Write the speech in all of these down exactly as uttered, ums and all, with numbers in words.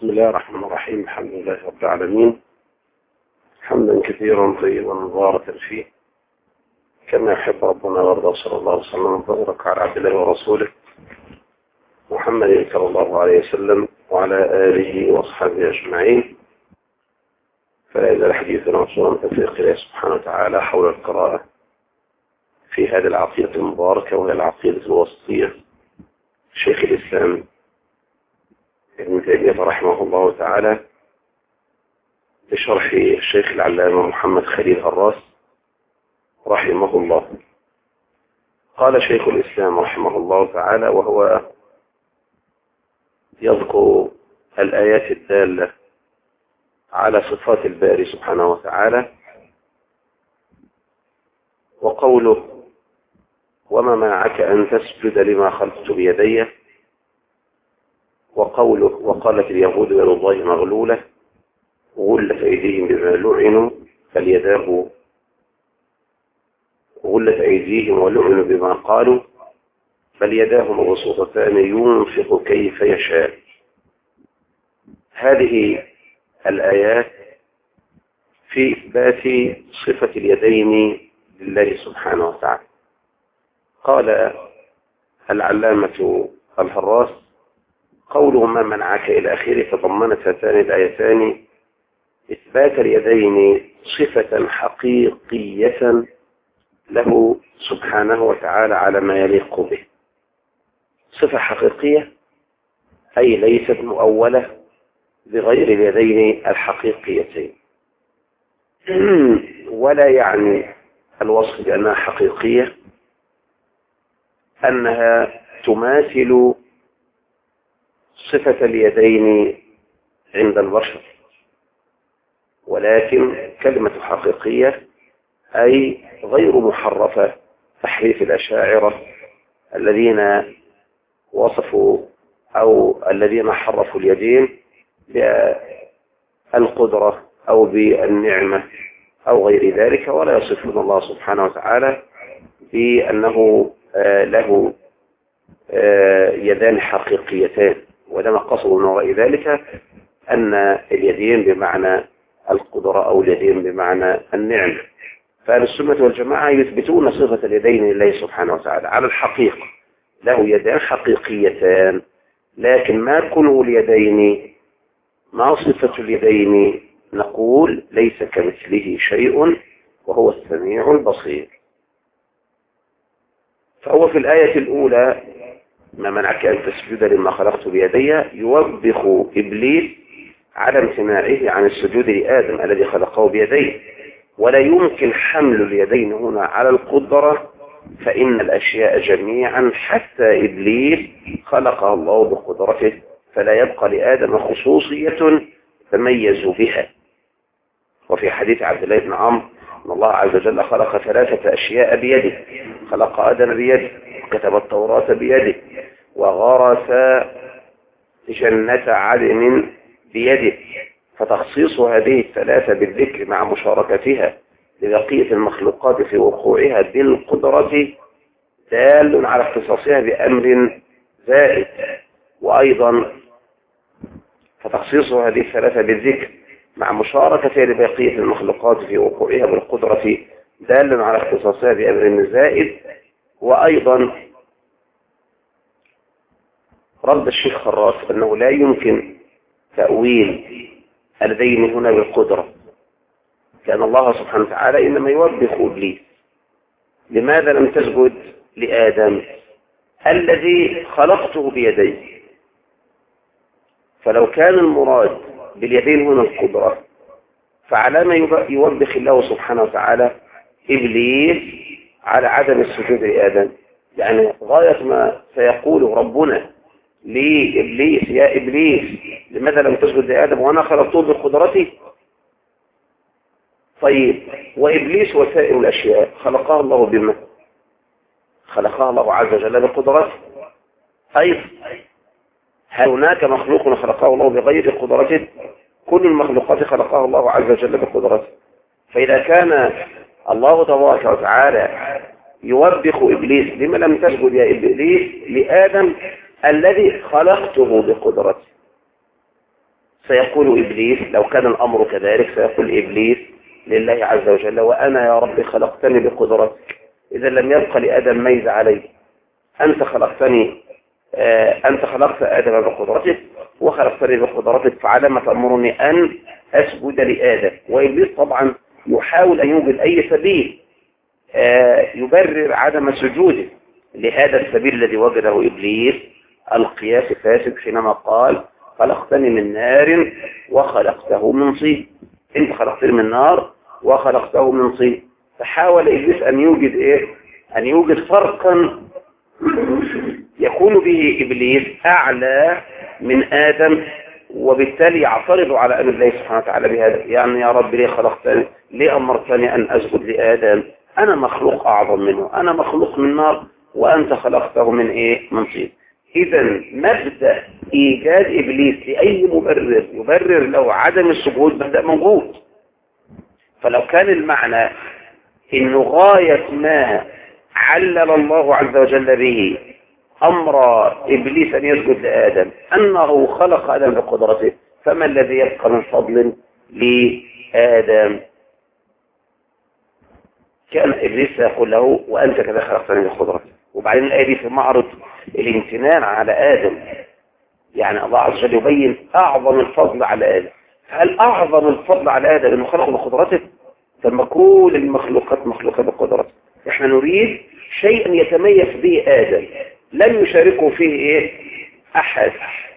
بسم الله الرحمن الرحيم. الحمد لله رب العالمين، حمدا كثيرا طيبا مباركا فيه كما يحب ربنا ويرضى. صلى الله عليه وسلم وبارك على عبد الله ورسوله محمد صلى الله عليه وسلم وعلى آله وأصحابه أجمعين. فلا يزال حديثنا وصولا من توفيق الله سبحانه وتعالى حول القراءة في هذه العقيدة المباركة، وهي العقيدة الوسطية شيخ الإسلام ابن تيمية رحمه الله تعالى بشرح الشيخ العلامة محمد خليل هراس رحمه الله. قال شيخ الإسلام رحمه الله تعالى وهو يذكر الآيات الدالة على صفات الباري سبحانه وتعالى، وقوله وما منعك أن تسجد لما خلقت بيدي، وقوله وقالت اليهود يد الله مغلولة غلت أيديهم بما لعنوا فليداه غلت أيديهم ولعنوا بما قالوا فليداه مبسوطتان ينفق كيف يشاء. هذه الآيات في إثبات صفة اليدين لله سبحانه وتعالى. قال العلامة الهراس قوله ما منعك إلى آخره تضمنت هاتان الآيتان إثبات اليدين صفة حقيقية له سبحانه وتعالى على ما يليق به. صفة حقيقية أي ليست مؤولة بغير اليدين الحقيقيتين، ولا يعني الوصف بأنها حقيقية أنها تماثل صفة اليدين عند البشر، ولكن كلمة حقيقية أي غير محرفة تحريف الأشاعرة الذين وصفوا أو الذين حرفوا اليدين بالقدرة أو بالنعمة أو غير ذلك، ولا يصفون الله سبحانه وتعالى بأنه له يدان حقيقيتان، ولما قصدوا من وراء ذلك أن اليدين بمعنى القدرة أو اليدين بمعنى النعمة. فأهل السنة والجماعة يثبتون صفة اليدين لله سبحانه وتعالى على الحقيقة، له يدان حقيقيتان، لكن ما كونه اليدين ما صفة اليدين نقول ليس كمثله شيء وهو السميع البصير. فهو في الآية الأولى ما منعك أن تسجد لما خلقت بيدي يوبخ إبليس على امتناعه عن السجود لآدم الذي خلقه بيديه، ولا يمكن حمل اليدين هنا على القدرة، فإن الأشياء جميعا حتى إبليس خلقها الله بقدرته، فلا يبقى لآدم خصوصية تميز بها. وفي حديث عبد الله بن عمرو أن الله عز وجل خلق ثلاثة أشياء بيده: خلق آدم بيده، وكتب التوراة بيده، وغرس جنة عدن بيده. فتخصيص هذه الثلاثة بالذكر مع مشاركتها لبقية المخلوقات في وقوعها بالقدرة دال على اختصاصها بأمر زائد، وأيضا فتخصيص هذه الثلاثة بالذكر مع مشاركتها لبقية المخلوقات في وقوعها بالقدرة دال على اختصاصها بأمر زائد. وأيضا رد الشيخ خراس أنه لا يمكن تأويل اليدين هنا بالقدرة، لأن الله سبحانه وتعالى إنما يوبخ إبليس: لماذا لم تسجد لآدم الذي خلقته بيدي؟ فلو كان المراد باليدين هنا القدرة، فعلى ما يوبخ الله سبحانه وتعالى إبليس على عدم السجود لآدم؟ يعني غاية ما سيقوله ربنا لإبليس: يا إبليس لماذا لم تسجد لآدم وأنا خلقته بقدرتي؟ طيب، وإبليس وسائر الأشياء خلقها الله بما؟ خلقها الله عز وجل بقدرته أيضا. هل هناك مخلوق خلقه الله بغير قدرته؟ كل المخلوقات خلقها الله عز وجل بقدرته. فإذا كان الله تبارك وتعالى يوبخ إبليس: لما لم تسجد يا إبليس لآدم الذي خلقته بقدرته، سيقول إبليس لو كان الأمر كذلك، سيقول إبليس لله عز وجل: وأنا يا رب خلقتني بقدرتك، إذا لم يبق لآدم ميز علي. أنت خلقتني آه أنت خلقت آدم بقدرتك وخلقتني بقدرتك، فعلى ما تأمرني أن أسجد لآدم. وإبليس طبعا يحاول أن يوجد أي سبيل آه يبرر عدم سجوده لهذا السبيل الذي وجده إبليس، القياس فاسد، حينما قال: خلقتني من نار وخلقته من طين. انت خلقتني من نار وخلقته من طين. فحاول إبليس أن يوجد إيه؟ أن يوجد فرقا يكون به إبليس أعلى من آدم، وبالتالي يعترض على أمر الله سبحانه وتعالى بهذا. يعني يا رب ليه خلقتني؟ ليه أمرتني أن أسجد لآدم؟ أنا مخلوق أعظم منه، أنا مخلوق من نار وأنت خلقته من إيه؟ من طين. إذا مبدأ إيجاد إبليس لأي مبرر يبرر له عدم السجود مبدأ موجود. فلو كان المعنى إنه غاية ما علل الله عز وجل به أمر إبليس أن يسجد لآدم أنه خلق آدم بقدرته، فما الذي يبقى من فضل لآدم؟ كان إبليس يقول له: وأنت كذا خلقتني بقدرتك. وبعدين الآية دي في معرض الامتنان على آدم، يعني الله عز وجل يبين أعظم الفضل على آدم. هل أعظم الفضل على آدم أنه خلقه بقدرته؟ ثم كل المخلوقات مخلوقة بقدرته. إحنا نريد شيئا يتميز به آدم لم يشاركه فيه إيه؟ أحد.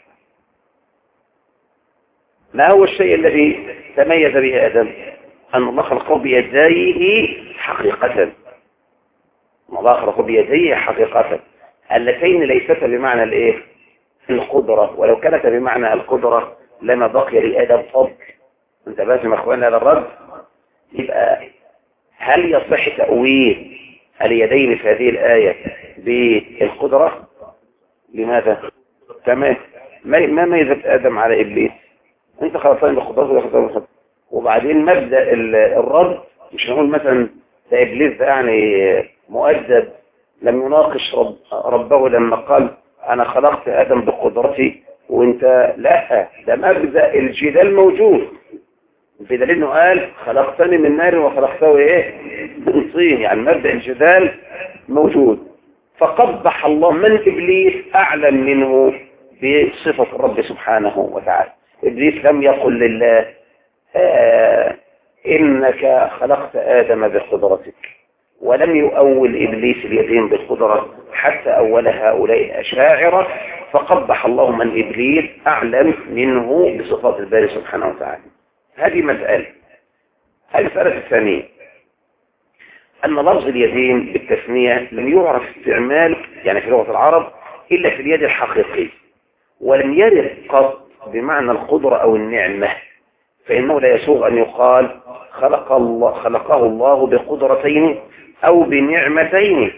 ما هو الشيء الذي تميز به آدم؟ أن الله خلقه بيديه حقيقة. الله خلقه بيديه حقيقة، اللتين ليستا بمعنى الإيه؟ القدرة. ولو كانت بمعنى القدرة لما بقي لآدم فضل. انت باسم أخواننا هذا الرد. يبقى هل يصح تأويل اليدين في هذه الآية بالقدرة؟ لماذا؟ تمام. ما ميزت آدم على إبليس؟ انت خلصان بقدرته وخلصان. وبعدين مبدأ الرد مش نقول مثلا ده إبليس ده يعني مؤدب لم يناقش رب ربه لما قال أنا خلقت آدم بقدرتي وانت لا. ده مبدأ الجدال موجود، بدليل انه قال خلقتني من نار وخلقته ايه؟ من طين. يعني مبدأ الجدال موجود. فقبح الله من إبليس أعلم منه بصفة الرب سبحانه وتعالى. إبليس لم يقل لله آه إنك خلقت آدم بقدرتك، ولم يؤول إبليس اليدين بالقدرة حتى أول هؤلاء الأشاعرة. فقبح الله من إبليس أعلم منه بصفات الباري سبحانه وتعالى. هذه مسألة. المسألة الثانية أن لفظ اليدين بالتثنية لم يعرف استعمال يعني في لغة العرب إلا في اليد الحقيقي، ولم يرد قط بمعنى القدرة أو النعمة. فإنه لا يسوغ أن يقال خلق الله خلقه الله بقدرتين أو بنعمتين.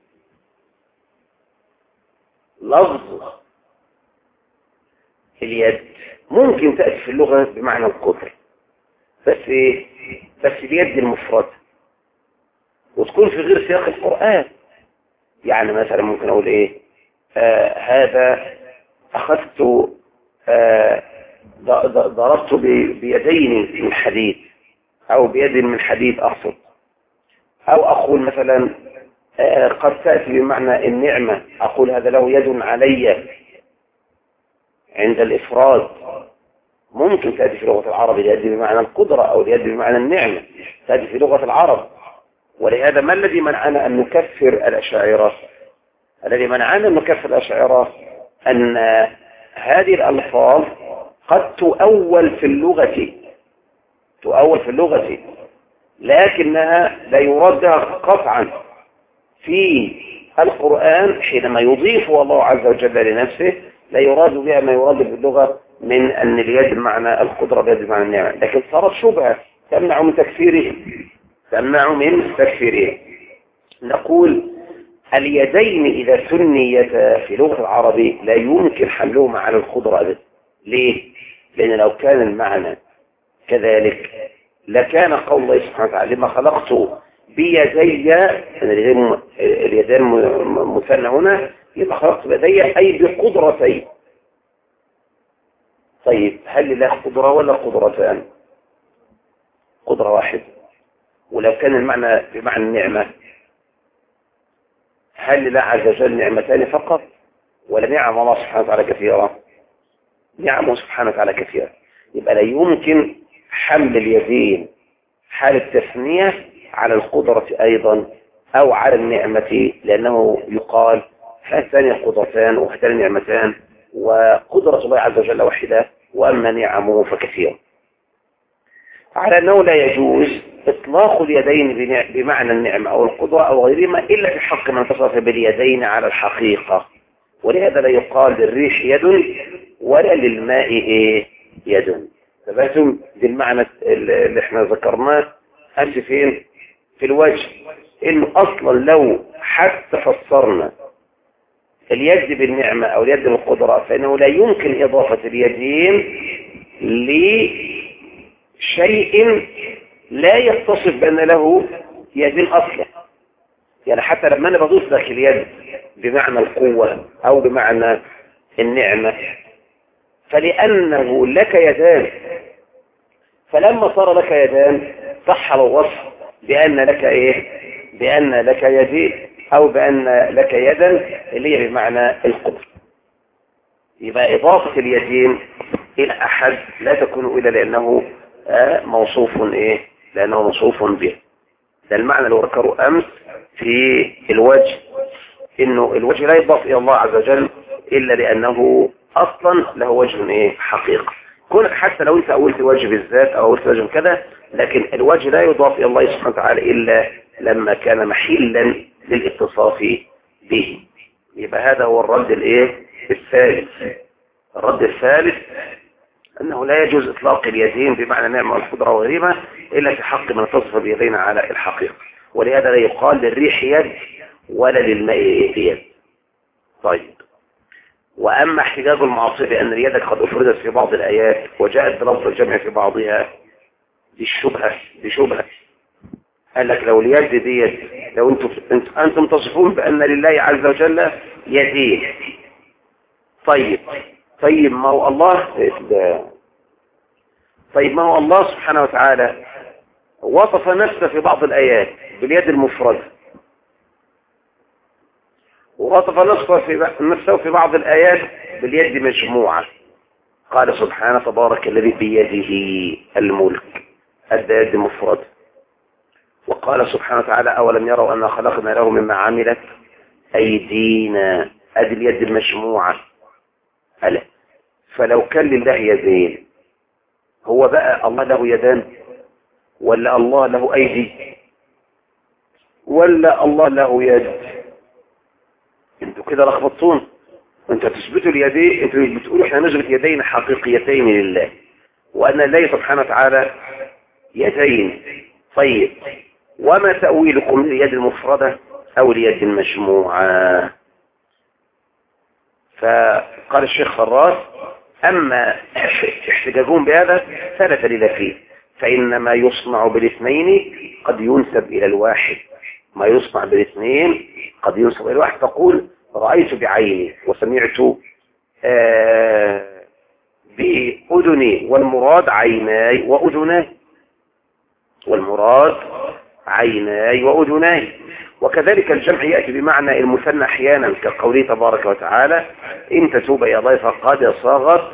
لفظ اليد ممكن تأتي في اللغة بمعنى القدر، بس بس اليد المفردة، وتكون في غير سياق القرآن. يعني مثلا ممكن أقول إيه؟ آه هذا أخذت آه ضربت بيدين من حديد، أو بيد من حديد أقصد. أو أقول مثلا آه قد تأتي بمعنى النعمة، أقول هذا له يد علي عند الإفراد. ممكن تأتي في لغة العرب اليد بمعنى القدرة أو اليد بمعنى النعمة، تأتي في لغة العرب. ولهذا ما الذي منعنا أن نكفر الأشاعرة؟ الذي منعنا أن نكفر الأشاعرة أن هذه الألفاظ قد تؤول في اللغة تؤول في اللغة لكنها لا يراد بها قطعا في القرآن. حينما يضيف الله عز وجل لنفسه لا يراد بها ما يراد باللغة من أن اليد بمعنى القدرة بيد بمعنى النعمة، لكن صارت شبهة تمنع من تكفيره تمنع من تكفيره. نقول اليدين إذا ثنيتا في لغة العرب لا يمكن حملهما على القدرة أبدا. ليه؟ لأن لو كان المعنى كذلك لكان قول الله سبحانه وتعالى لما خلقت بيدي، اليدين مثنى هنا، يبقى خلقت بيدي أي بقدرتي. طيب هل لله قدرة ولا قدرتان؟ قدرة واحدة. ولو كان المعنى بمعنى النعمة، هل لله عز وجل نعمتان فقط ولا نعم الله سبحانه وتعالى كثيرة؟ نعمه سبحانه وتعالى كثيرة. يبقى لا يمكن حمل اليدين حال التثنية على القدرة أيضا أو على النعمة، لأنه يقال هاتان قدرتان وهاتان نعمتان، وقدرة الله عز وجل واحدة وأما نعمه فكثيرة. على أنه لا يجوز إطلاق اليدين بمعنى النعمة أو القدرة أو غيرهما إلا في حق من اتصف باليدين على الحقيقة. ولهذا لا يقال للريح يد ولا للماء إيه يد. فباتم دي المعنى اللي احنا ذكرناه أنت فين في الوجه، إنه أصلا لو حتى فسرنا اليد بالنعمة أو اليد بالقدرة فإنه لا يمكن إضافة اليدين لشيء لا يتصف بأن له يدين أصلا. يعني حتى لما أنا بضيف لك اليد بمعنى القوة أو بمعنى النعمة فلأنه لك يدان، فلما صار لك يدان صح الوصف بأن لك إيه؟ بأن لك يدين أو بأن لك يدا اللي هي بمعنى القدر. يبقى إضافة اليدين إلى أحد لا تكون إلا لأنه موصوف إيه؟ لأنه موصوف به. ده المعنى اللي ذكره أمس في الوجه، إنه الوجه لا يضاف إلى الله عز وجل إلا لأنه أصلا له وجه إيه؟ حقيقة. كونك حتى لو أنت أولت وجه بالذات أو أولت وجه كذا، لكن الوجه لا يضاف إلى الله سبحانه وتعالى إلا لما كان محلا للاتصاف به. يبقى هذا هو الرد الإيه؟ الثالث. الرد الثالث أنه لا يجوز إطلاق اليدين بمعنى نعمة والقدرة وغيرها إلا في حق من اتصف بيدين على الحقيقة. ولهذا لا يقال للريح يد ولا للماء يد. طيب، وأما احتجاج المعاصي بأن اليد قد أفردت في بعض الآيات وجاءت بلفظ الجمع في بعضها، دي الشبهة دي شبهة. قال لك لو اليد دي لو أنتم أنتم تصفون بأن لله عز وجل يدين، طيب طيب ما هو الله طيب ما هو الله سبحانه وتعالى وصف نفسه في بعض الآيات باليد المفردة، ووصف نفسه في نفسه في بعض الآيات باليد مجموعة. قال سبحانه تبارك الذي بيده الملك، أدى يد مفرد. وقال سبحانه وتعالى أولم يروا أن خلقنا له مما عملت أيدينا، أدي اليد المجموعة. ألا فلو كان لله يدين، هو بقى الله له يدان ولا الله له أيدي ولا الله له يد؟ انتوا كده لخبطتون. انتوا تثبتوا اليدين، انتوا بتقولوا احنا نثبت يدين حقيقيتين لله وأن الله سبحانه وتعالى يدين. طيب وما تأويلكم لليد المفردة أو اليد المجموعة؟ فقال الشيخ فراس أما احتجاجون بهذا فلا دليل فيه، فإنما يصنع بالاثنين قد ينسب إلى الواحد، ما يصنع بالاثنين قد ينسب إلى الواحد. تقول رأيت بعيني وسمعت آه بأذني، والمراد عيناي وأذناي، والمراد عيناي وأذناي. وكذلك الجمع يأتي بمعنى المثنى أحيانا كقوله تبارك وتعالى إن تتوب إلى الله فقد صغت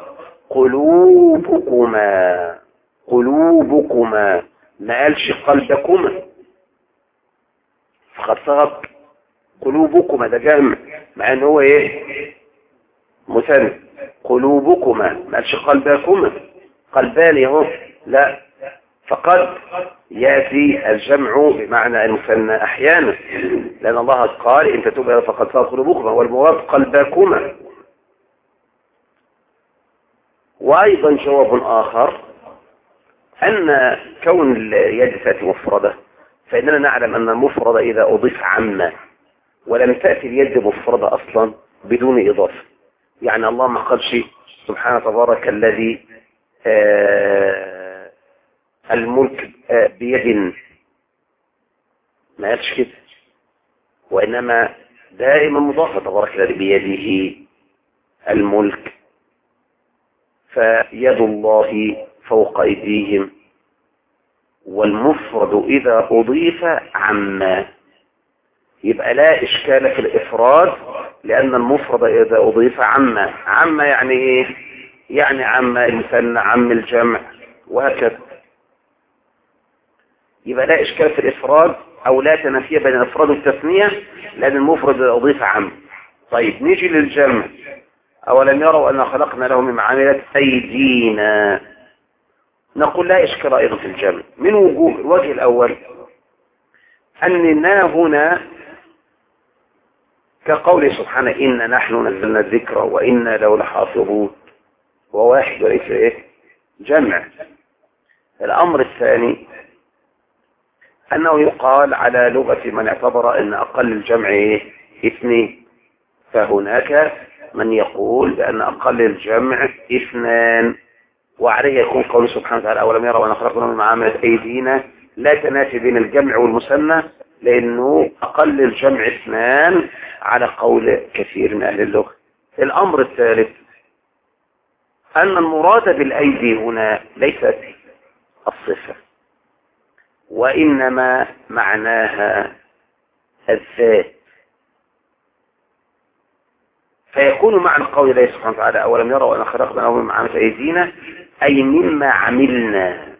قلوبكما. قلوبكما ما قالش قلبكما، فقد صغت قلوبكما، ده جمع مع ان هو ايه مثنى. قلوبكما ما قالش قلبكما، قلبان اهو، لا، فقد يأتي الجمع بمعنى المثنى أحيانا، لأن الله قال إن تتوبوا فقد صغت قلوبكما، والمراد قلبكما. وأيضا جواب آخر أن كون اليد تأتي مفردة، فإننا نعلم أن المفردة إذا أضيف عما ولم تأتي اليد مفردة أصلا بدون إضافة. يعني الله ما قالش سبحانه تبارك الذي آه الملك آه بيد، ما قالش كده، وإنما دائما مضافة تبارك الذي بيده الملك. فيد الله فوق أيديهم، والمفرد إذا أضيف عما، يبقى لا إشكال في الإفراد لأن المفرد إذا أضيف عما. عما يعني إيه؟ يعني عما المثنى، عم الجمع، وهكذا. يبقى لا إشكال في الإفراد أو لا تنافي بين الإفراد والتثنية لأن المفرد إذا أضيف عما. طيب نيجي للجمع. أولم يروا أن خلقنا لهم مما عملت أيدينا، نقول لا إشكال أيضا في الجمع من وجوه. الوجه الأول أننا هنا كقوله سبحانه إن نحن نزلنا الذكر وإنا له لحافظون، وواحد وليس إيه؟ جمع. الأمر الثاني أنه يقال على لغة من اعتبر أن أقل الجمع إيه؟ اثنين، فهناك من يقول بأن أقل الجمع اثنان، وعليه يكون قوله سبحانه وتعالى أولم يروا أن خلقنا مما عملت أيدينا، لا تنافي بين الجمع والمثنى لأنه أقل الجمع اثنان على قول كثير من أهل اللغة. الأمر الثالث أن المراد بالأيدي هنا ليست الصفة، وإنما معناها الذات، فيكون معنى قول الله سبحانه وتعالى أولم يروا أن خلقنا لهم مما عملت أيدينا أي مما عملنا،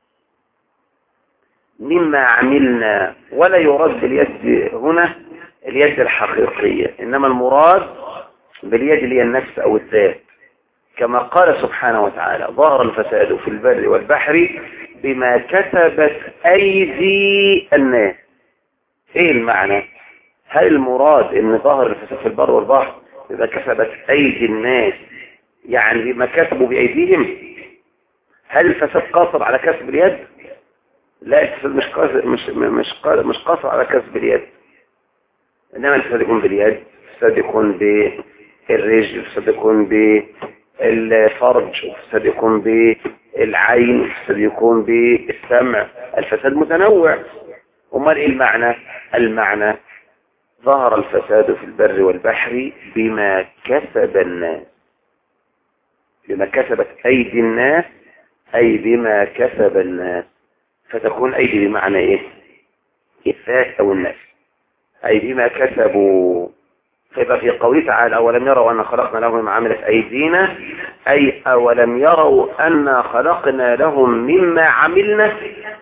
مما عملنا، ولا يراد باليد هنا اليد الحقيقية، إنما المراد باليد اللي هي النفس أو الذات، كما قال سبحانه وتعالى ظهر الفساد في البر والبحر بما كسبت أيدي الناس. إيه المعنى؟ هل المراد إن ظهر الفساد في البر والبحر بما كسبت أيدي الناس يعني بما كسبوا بأيديهم؟ هل الفساد قاصر على كسب اليد؟ لا، الفساد مش قاصر مش مش مش قاصر على كسب اليد، إنما الفساد يكون باليد، الفساد يكون بالرجل، الفساد يكون بالفرج، الفساد يكون بالعين، الفساد يكون بالسمع، الفساد متنوع. أمال إيه المعنى؟ المعنى ظهر الفساد في البر والبحر بما كسب الناس، بما كسبت أيدي الناس أي بما كسب الناس، فتكون أيدي بمعنى إيه؟ الذات أو النفس، أي بما كسبوا. فيبقى في قوله تعالى أولم يروا أن خلقنا لهم مما عملت أيدينا أي أولم يروا أن خلقنا لهم مما عملنا.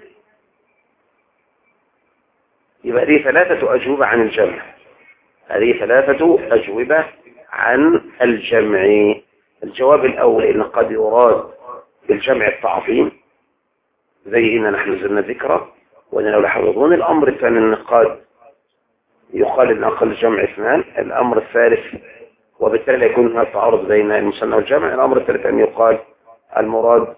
يبقى هذه ثلاثة أجوبة عن الجمع، هذه ثلاثة أجوبة عن الجمع. الجواب الأول إن قد يراد بالجمع التعظيم زي إن نحن نزلنا الذكر وإننا له لحافظون. الأمر الثاني أن قد يقال إن أقل الجمع اثنان. الأمر الثالث وبالتالي لا يكون هناك تعارض بين المثنى والجمع. الأمر الثالث أن يقال المراد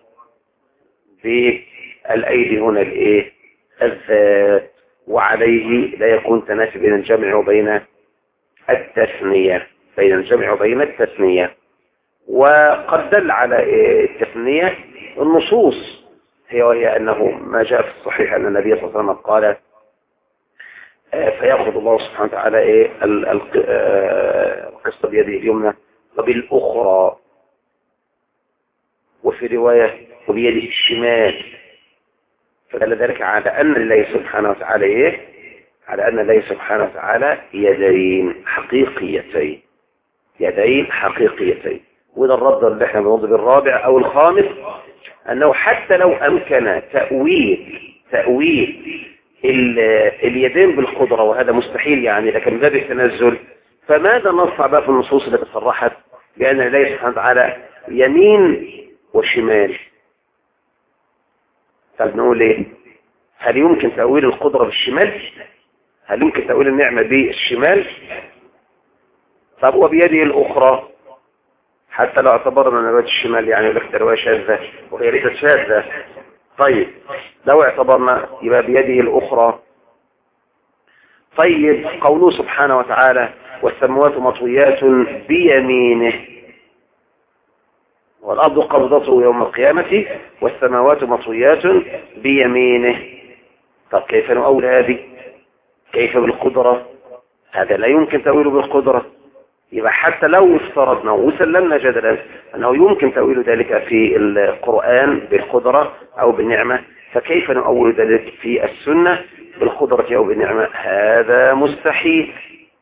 بالأيدي هنا الإيه؟ الذات، وعليه لا يكون تنافي بين الجمع وبين التثنية، بين الجمع وبين التثنية. وقد دل على التثنية النصوص، هي وهي أنه ما جاء في الصحيح أن النبي صلى الله عليه وسلم قال فيأخذ الله سبحانه وتعالى إيه القسط بيده اليمنى وبالأخرى، وفي رواية وبيده الشمال، فدل ذلك على أن الله سبحانه وتعالى إيه؟ على أن الله سبحانه وتعالى يدين حقيقيتين، يدين حقيقيتين. وده الرد اللي احنا بنرد بالرابع أو الخامس، أنه حتى لو أمكن تأويل تأويل اليدين بالقدرة وهذا مستحيل يعني، لكن باب التنزل، فماذا نصع بقى في النصوص التي صرحت بأن الله سبحانه وتعالى يمين وشمال؟ طب نقول ايه؟ هل يمكن تأويل القدرة بالشمال؟ هل يمكن تأويل النعمة بالشمال؟ طب وبيده الأخرى، حتى لو اعتبرنا ان رواية الشمال يعني لك رواية شاذة وهي ليست شاذة، طيب لو اعتبرنا يبقى بيده الأخرى. طيب قوله سبحانه وتعالى والسماوات مطويات بيمينه والأرض قبضته يوم القيامة والسماوات مطويات بيمينه، طب كيف نؤول هذه؟ كيف بالقدرة؟ هذا لا يمكن تأويله بالقدرة، يبقى حتى لو افترضنا وسلمنا جدلا أنه يمكن تأويل ذلك في القرآن بالقدرة أو بالنعمة، فكيف نؤول ذلك في السنة بالقدرة أو بالنعمة؟ هذا مستحيل.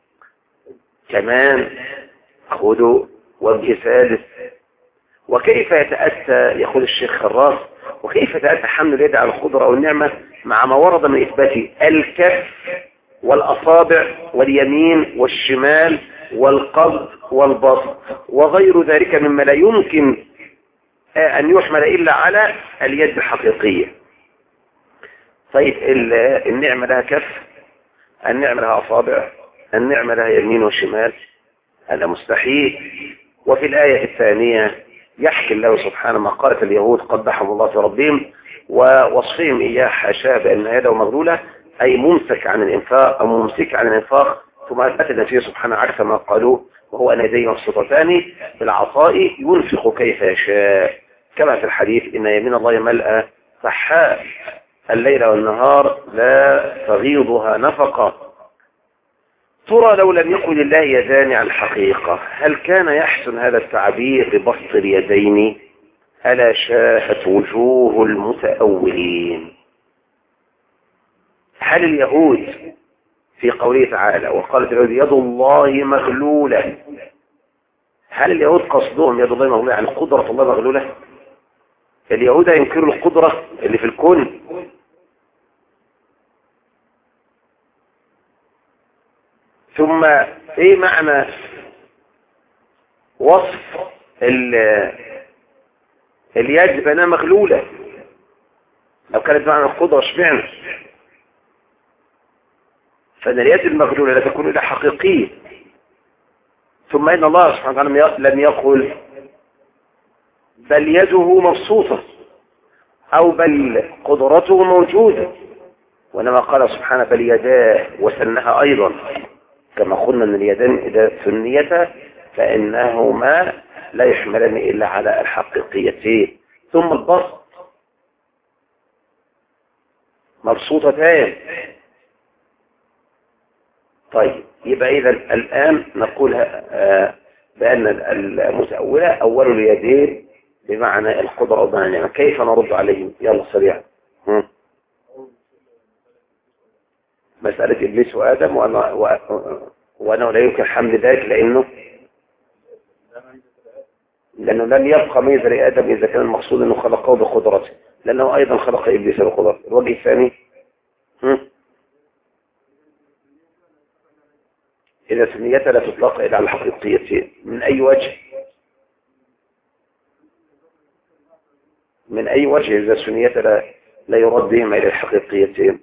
كمان خذوا وجه ثالث، وكيف يتأتى يقول الشيخ خراف وكيف يتأتى حمل اليد على القدرة أو النعمة مع ما ورد من إثبات الكف والأصابع واليمين والشمال والقبض والبسط وغير ذلك مما لا يمكن أن يحمل إلا على اليد الحقيقية. طيب النعمة لها كف، النعمة لها أصابع، النعمة لها يمين وشمال، هذا مستحيل. وفي الآية الثانية يحكي الله سبحانه ما قالت اليهود قبحهم الله في ربهم ووصفهم إياه حاشاه بأن يده مغلولة أي ممسك عن الإنفاق أو ممسك عن الإنفاق، ثم أثبت النبي سبحانه عكس ما قالوه وهو أن يديه مبسوطتان بالعصاء ينفق كيف يشاء، كما في الحديث إن يمين الله ملأ صحاء الليل والنهار لا تغيضها نفقة. ترى لو لم يكن لله يدان على الحقيقة هل كان يحسن هذا التعبير ببسط اليدين؟ ألا شاهت وجوه المتأولين. هل اليهود في قوله تعالى وقالت اليهود يد الله مغلولة، هل اليهود قصدهم يد الله مغلولة يعني قدرة الله مغلولة؟ اليهود ينكروا القدرة اللي في الكون. ثم ايه معنى وصف اليد بأنها مغلولة؟ لو كانت معنى القدرة اشمعنى؟ فإن اليد المغلولة لا تكون إلا حقيقية. ثم إن الله سبحانه وتعالى لم يقل بل يده مبسوطة أو بل قدرته موجودة، وإنما قال سبحانه بل يداه وسنها أيضا، كما قلنا أن اليدان إذا ثنيتا فإنهما لا يحملان إلا على الحقيقيتين. ثم البسط مبسوطتان. طيب يبقى إذا الآن نقول بأن المتأولة أول اليدين بمعنى القدرة وبمعنى النعمة. كيف نرد عليهم؟ يلا سريعا. مسألة إبليس وآدم وأنا, وأنه لا يمكن حمل ذلك لأنه لأنه لن يبقى ميزة لآدم إذا كان المقصود أنه خلقه بقدرته، لأنه أيضا خلق إبليس بقدرته. الوجه الثاني إذا سنيتها لا تطلق إلى على الحقيقيتين. من أي وجه؟ من أي وجه إذا سنيتها لا, لا يرد بهم إلى الحقيقيتين؟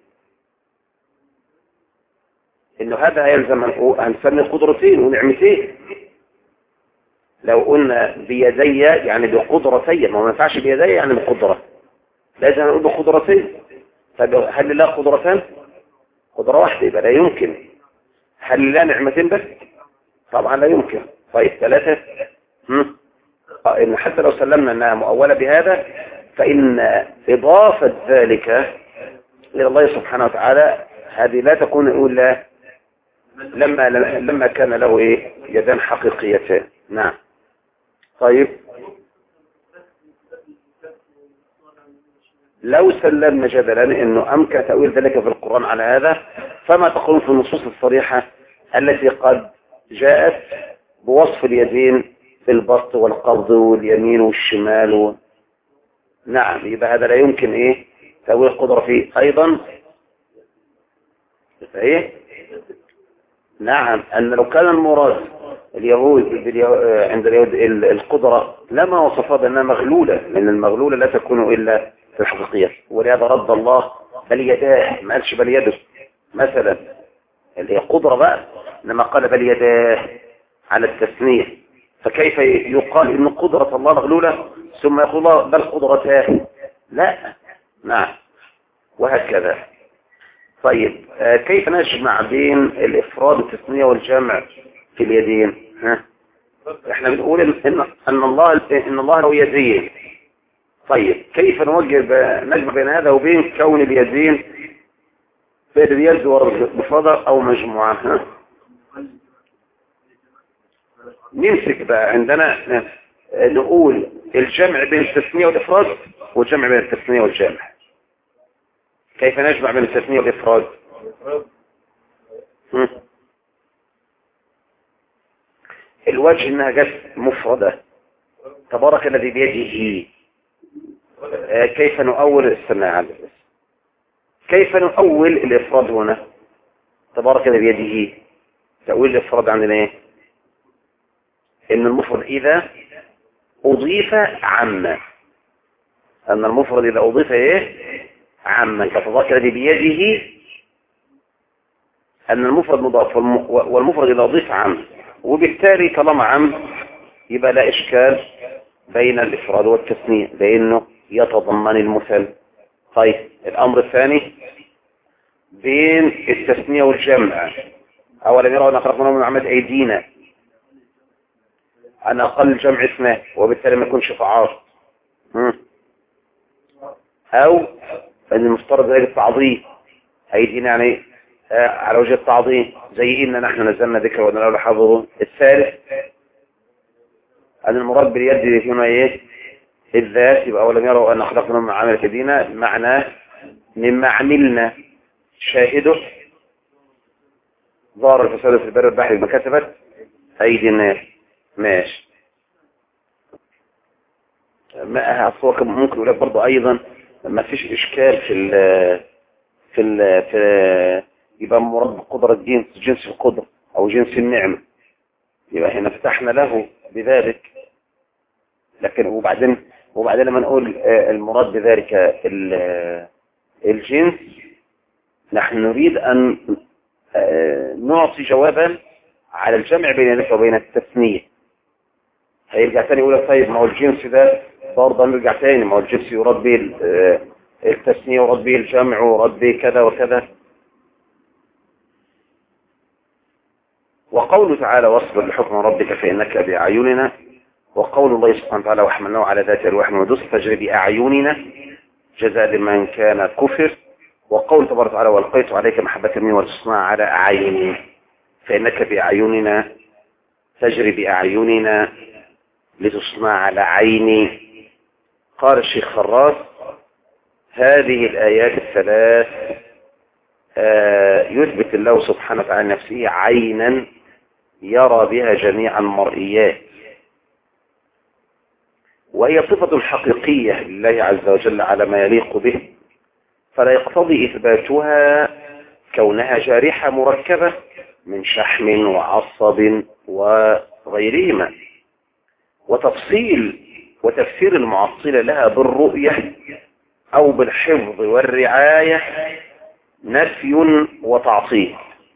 إنه هذا يلزم أن نسمي قدرتين ونعمتين. لو قلنا بيدي يعني بقدرتين، ما ينفعش بيدي يعني بقدرة، لازم نقول بقدرتين. طيب هل لا قدرتان؟ قدرة واحدة يبقى لا يمكن. هل لا نعمتين بس؟ طبعا لا يمكن. طيب ثلاثة آه إن حتى لو سلمنا أنها مؤولة بهذا فإن إضافة ذلك إلى الله سبحانه وتعالى هذه لا تكون إلا لما لما كان له إيه يدان حقيقيتان. نعم. طيب لو سلمنا جدلا أنه أمكن تأويل ذلك في القرآن على هذا، فما تقول في النصوص الصريحة التي قد جاءت بوصف اليدين بالبسط والقبض واليمين والشمال و... نعم. يبقى هذا لا يمكن إيه تأويل القدرة فيه أيضا. إيه؟ نعم. أن لو كان المراد اليهود عند اليهود القدرة لما وصفها بأنها مغلولة، لأن المغلولة لا تكون إلا في الحقيقية. ولهذا رد الله بل يداه، ما قالش بل يده مثلا اللي هي قدرة بقى، لما قال بل يداه على التثنية. فكيف يقال إن قدرة الله مغلولة ثم يقول الله بل قدرتاه؟ لا. نعم. وهكذا. طيب كيف نجمع بين الإفراد والتثنية والجمع في اليدين؟ ها؟ احنا بنقول إن, أن الله إن الله له يدين. طيب كيف نوجه نجمع بين هذا وبين كون اليدين بين اليد والمفردة أو مجموعة؟ ها؟ نمسك بقى عندنا نقول الجمع بين التثنية والإفراد والجمع بين التثنية والجمع. كيف نجمع بين التثنية والإفراد؟ هم؟ الوجه انها جت مفردة. تبارك الذي بيده. آه كيف نؤول استنى على كيف نؤول الإفراد هنا؟ تبارك الذي بيده. تأويل الإفراد عندنا ايه؟ ان المفرد اذا اضيف عما، ان المفرد اذا اضيف ايه عما كتبارك الذي بيده، ان المفرد مضاف والمفرد اذا اضيف عما، وبالتالي طالما عم يبقى لا اشكال بين الافراد والتثنية لانه يتضمن المثل. طيب الامر الثاني بين التثنية والجمع. اولا يرون ان خلقنا من عمل ايدينا، أن أقل الجمع اثنان وبالتالي ما يكونش تعارض، أو أن المفترض ذلك التعظيم أيدينا يعني آه على وجه التعظيم زي إن نحن نزلنا ذكر وإن له لحافظون. الثالث أن المراد باليد هنا إيه؟ الذات. يبقى أولا يروا أن خلقنا من عمل أيدينا معناه مما عملنا. شاهده ظهر الفساد في البر والبحر بما كسبت أيدي الناس. ماشي. ما أصوك ممكن يقول لك برضه أيضا ما فيش إشكال في ال في ال في يبقى مراد بقدرة جنس جنس القدرة أو جنس النعمة، يبقى هنا فتحنا له بذلك. لكن وبعدين وبعدين لما نقول المراد بذلك الجنس نحن نريد أن نعطي جوابا على الجمع بين ذلك وبين التثنية. هيرجع تاني يقول لك طيب ما هو الجنس ده برضه نرجع تاني، ما هو الجنس يراد به التثنية ورد به الجمع ورد به كذا وكذا. وقوله تعالى واصبر لحكم ربك فإنك بأعيننا، وقول الله سبحانه وتعالى وحملناه على ذات الألواح ودسر تجري بأعيننا جزاء لمن كان كفر. وقول تبارك وتعالى والقيت عليك محبة مني وتصنع على أعيني فإنك بأعيننا تجري بأعيننا لتصنع على عيني. قال الشيخ خراس هذه الآيات الثلاث آه يثبت الله سبحانه وتعالى نفسه عينا يرى بها جميع المرئيات، وهي صفة حقيقية لله عز وجل على ما يليق به، فلا يقتضي إثباتها كونها جارحة مركبة من شحم وعصب وغيرهما. وتفصيل وتفسير المعطلة لها بالرؤية أو بالحفظ والرعاية نفي وتعطيل.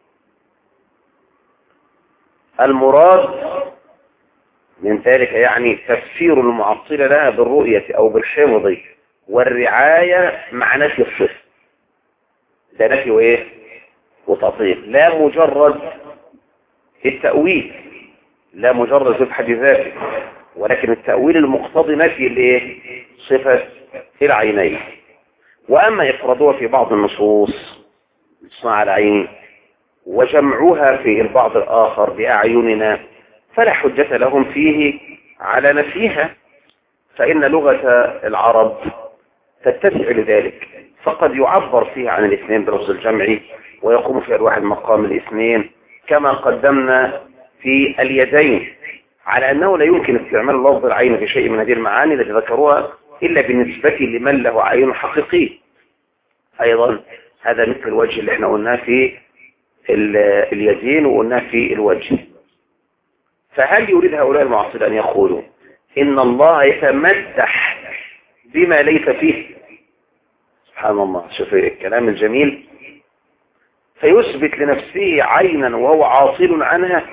المراد من ذلك يعني تفسير المعطلة لها بالرؤية أو بالحفظ والرعاية مع نفي الصفة. ده نفي وإيه وتعطيل، لا مجرد التأويل، لا مجرد في حد ذاته، ولكن التأويل المقتضي نفي الايه صفة العينين. وأما إفرادها في بعض النصوص تصنع على عيني وجمعها في البعض الآخر بأعيننا فلا حجة لهم فيه على نفيها، فإن لغة العرب تتسع لذلك، فقد يعبر فيها عن الاثنين بلفظ الجمع ويقوم في أرواح المقام الاثنين كما قدمنا في اليدين، على أنه لا يمكن استعمال لفظ العين في شيء من هذه المعاني التي ذكروها إلا بالنسبة لمن له عين حقيقي. أيضا هذا مثل الوجه اللي احنا قلناه في اليدين وقلناه في الوجه. فهل يريد هؤلاء المعطلة أن يقولوا إن الله يتمدح بما ليس فيه؟ سبحان الله، شوف الكلام الجميل، فيثبت لنفسه عينا وهو عاطل عنها.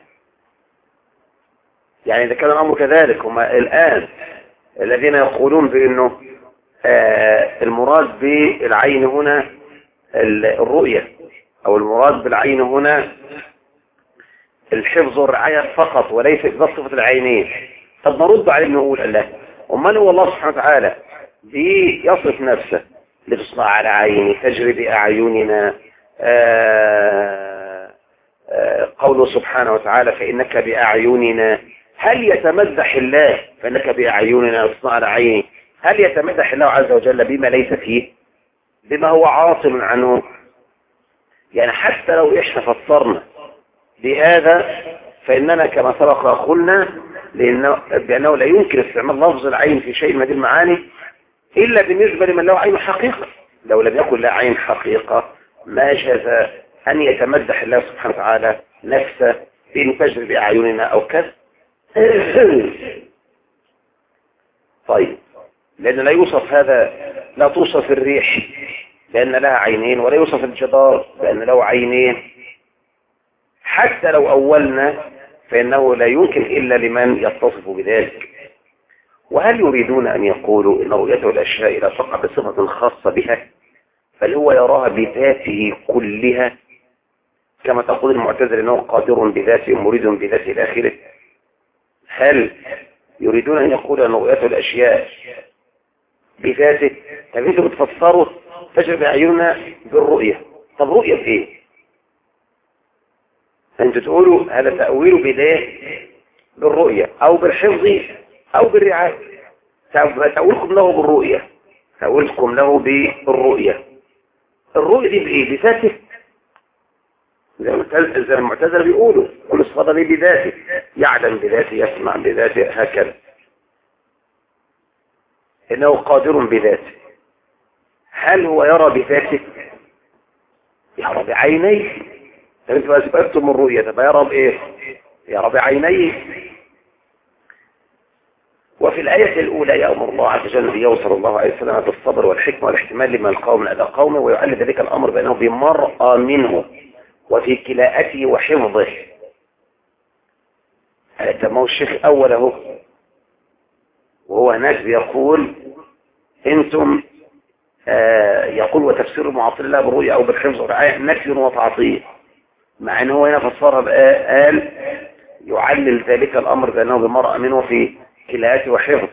يعني إذا كان الأمر كذلك هم الآن الذين يقولون بأنه آه المراد بالعين هنا الرؤية أو المراد بالعين هنا الحفظ والرعاية فقط وليس إثبات صفة العينين، طب نرد عليه نقول الله ومن هو الله سبحانه وتعالى بيصف نفسه لتصنع على عيني تجري بأعيننا. آه آه قوله سبحانه وتعالى فإنك بأعيننا، هل يتمدح الله فإنك بأعيننا واصنع عيني؟ هل يتمدح الله عز وجل بما ليس فيه، بما هو عاصم عنه؟ يعني حتى لو إحنا فسرنا بهذا فإننا كما سبق قلنا لأنه بأنه لا يمكن استعمال لفظ العين في شيء من هذه المعاني إلا بالنسبة لمن له عين حقيقة. لو لم يكن له عين حقيقة ما جاز أن يتمدح الله سبحانه وتعالى نفسه بأن تجري بأعيننا أو كذا. طيب، لأن لا يوصف هذا، لا توصف الريح لأن لها عينين، ولا يوصف الجدار لأن له عينين. حتى لو أولنا فإنه لا يمكن إلا لمن يتصف بذلك. وهل يريدون أن يقولوا إن رؤيته الأشياء لا تقع بصفة خاصة بها، بل هو يراها بذاته كلها، كما تقول المعتزلة أنه قادر بذاته مريد بذاته إلى آخره؟ هل يريدون أن يقولوا أن رؤيته الأشياء بذاته؟ طب أنتم بتفسروا تجري بأعيننا بالرؤية، طب رؤية بإيه؟ أنتم تقولوا هذا تأويل بإيه؟ بالرؤية أو بالحفظ أو بالرعاية. تأويلكم له بالرؤية، تأويلكم له بالرؤية، الرؤية دي بإيه؟ بذاته، زي المعتزلة بيقولوا كل صفة دي بذاته، يعلم بذاته، يسمع بذاته، هكذا، إنه قادر بذاته. هل هو يرى بذاته؟ يرى بعينيه. انتم أثبتتم الرؤية، طب يرى بإيه؟ يرى بعينيه. وفي الآية الأولى يأمر الله عز وجل نبيه صلى الله عليه وسلم بالصبر والحكمة والاحتمال لما القوم من أذى قومه، ويعلم ذلك الأمر بأنه بمرأى منه وفي كلاءته وحفظه. ما هو الشيخ أوله وهو هناك بيقول أنتم آه يقول وتفسير المعاطل الله بالرؤية أو بالحفظ والرعاية نفي وتعطيل، مع أنه هنا فسرها قال يعلل ذلك الأمر بأنه بمرأى منه في كلاءته وحفظه.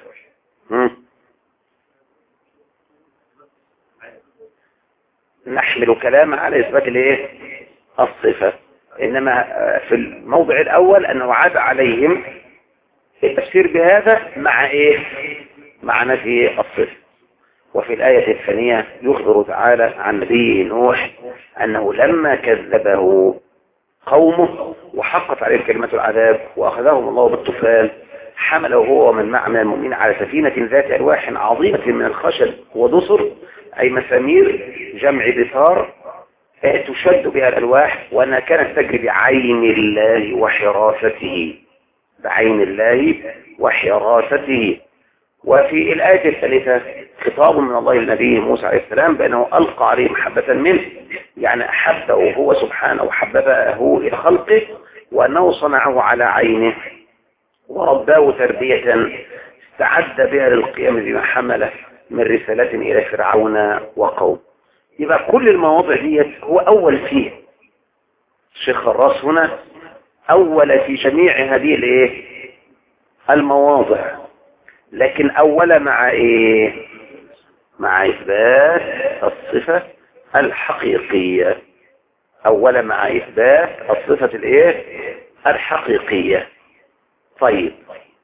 نحمل كلامه على إثبات الايه؟ الصفة. إنما في الموضع الأول أنه عاد عليهم التفسير بهذا مع إيه؟ مع نفي الصفة. وفي الآية الثانية يخبر تعالى عن نبيه نوح أنه لما كذبه قومه وحقت عليه كلمة العذاب وأخذهم الله بالطوفان حمله هو ومن معه من المؤمنين على سفينة ذات ألواح عظيمة من الخشب ودصر، أي مسامير جمع بثار تشد بها الألواح، وأنها كانت تجري بعين الله وحراسته، بعين الله وحراسته. وفي الآية الثالثة خطاب من الله للنبي موسى عليه السلام بأنه ألقى عليه محبة منه، يعني أحبه هو سبحانه وحببه إلى خلقه، وأنه صنعه على عينه ورباه تربية استعد بها للقيام بما حمله من رسالة إلى فرعون وقوم. يبقى كل المواضع دي هو أول فيه الشيخ الراس هنا أول في جميع هذه الايه المواضع، لكن أول مع إيه؟ مع إثبات الصفة الحقيقية. أول مع إثبات الصفة الإيه؟ الحقيقية. طيب،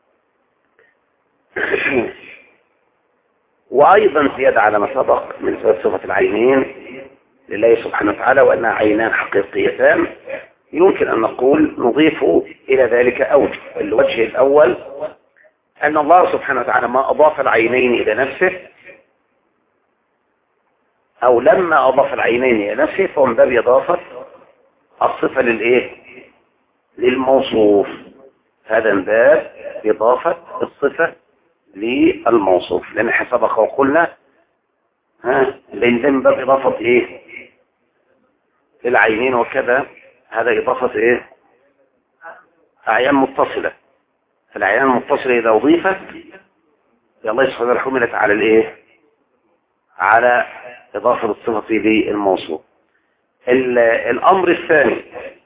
وأيضا زيادة على ما سبق من صفة العينين لله سبحانه وتعالى وأنها عينان حقيقيتان، يمكن أن نقول نضيف إلى ذلك أوجه. الوجه الأول أن الله سبحانه وتعالى ما أضاف العينين إلى نفسه، أو لما أضاف العينين إلى نفسه فهو من باب إضافة الصفة للإيه؟ للموصوف. هذا من باب إضافة الصفة للموصوف، لأن حسبق وقلنا ها لأن ده من باب إضافة إيه؟ العينين وكذا، هذا إضافة إيه؟ أعيان متصلة. الأعيان المتصلة إذا أضيفت يا الله سبحانه وتعالى حملت على الإيه؟ على إضافة الصفة للموصوف. الأمر الثاني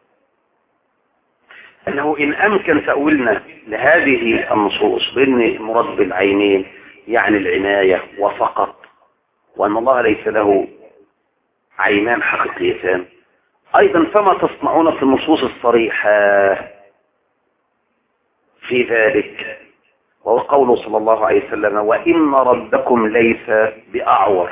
أنه إن أمكن تأويلنا لهذه النصوص بأن المراد بالعينين يعني العناية وفقط، وأن الله ليس له عينان حقيقيتان، أيضا فما تصنعون في النصوص الصريحة في ذلك، وهو قوله صلى الله عليه وسلم وإن ربكم ليس بأعور،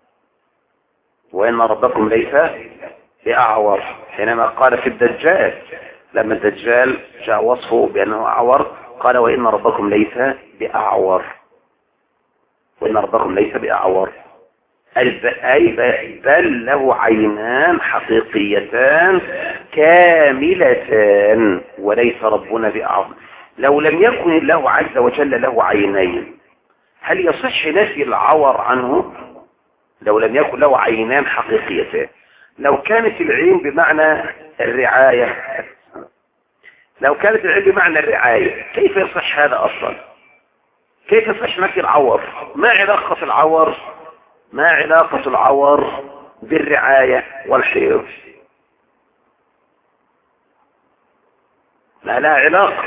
وإن ربكم ليس بأعور، حينما قال في الدجال لما الدجال جاء وصفه بأنه أعور قال وإن ربكم ليس بأعور، وإن ربكم ليس بأعور أي بل له عينان حقيقيتان كاملتان وليس ربنا بأعور. لو لم يكن الله عز وجل له عينين هل يصح نفي العور عنه؟ لو لم يكن له عينان حقيقيتان، لو كانت العين بمعنى الرعاية، لو كانت العين بمعنى الرعاية كيف يصح هذا أصلا؟ كيف يصح نفي العور؟ ما علاقة العور ما علاقة العور بالرعاية والحفظ؟ ما لا علاقة،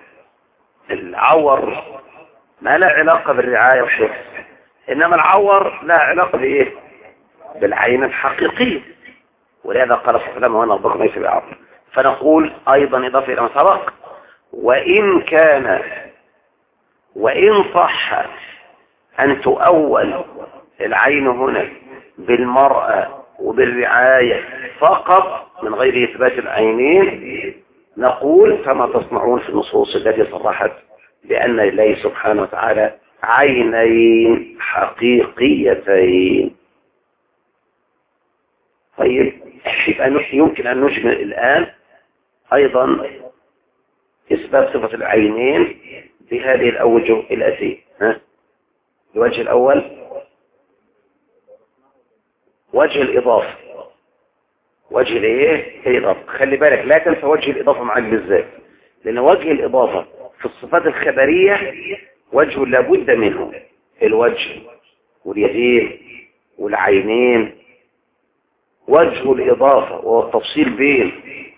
العور ما لا علاقة بالرعاية والحفظ، إنما العور لا علاقة بإيه؟ بالعين الحقيقية. ولهذا قال صلى الله عليه وسلم وأنا ربكم ليس بأعور. فنقول أيضا إضافة إلى ما سبق وإن كان وإن صح أن تؤول العين هنا بالمرأة وبالرعاية فقط من غير إثبات العينين، نقول فما تصنعون في النصوص التي صرحت بأن لله سبحانه وتعالى عينين حقيقيتين. طيب يمكن أن نجمل الآن أيضا إثبات صفة العينين بهذه الأوجه الأتية. ها؟ الوجه الأول وجه الإضافة، وجه الايه الإضافة. خلي بالك لا تنسى وجه الإضافة معك بالذات، لأن وجه الإضافة في الصفات الخبرية وجه لابد منه، الوجه واليدين والعينين. وجه الإضافة وهو التفصيل بين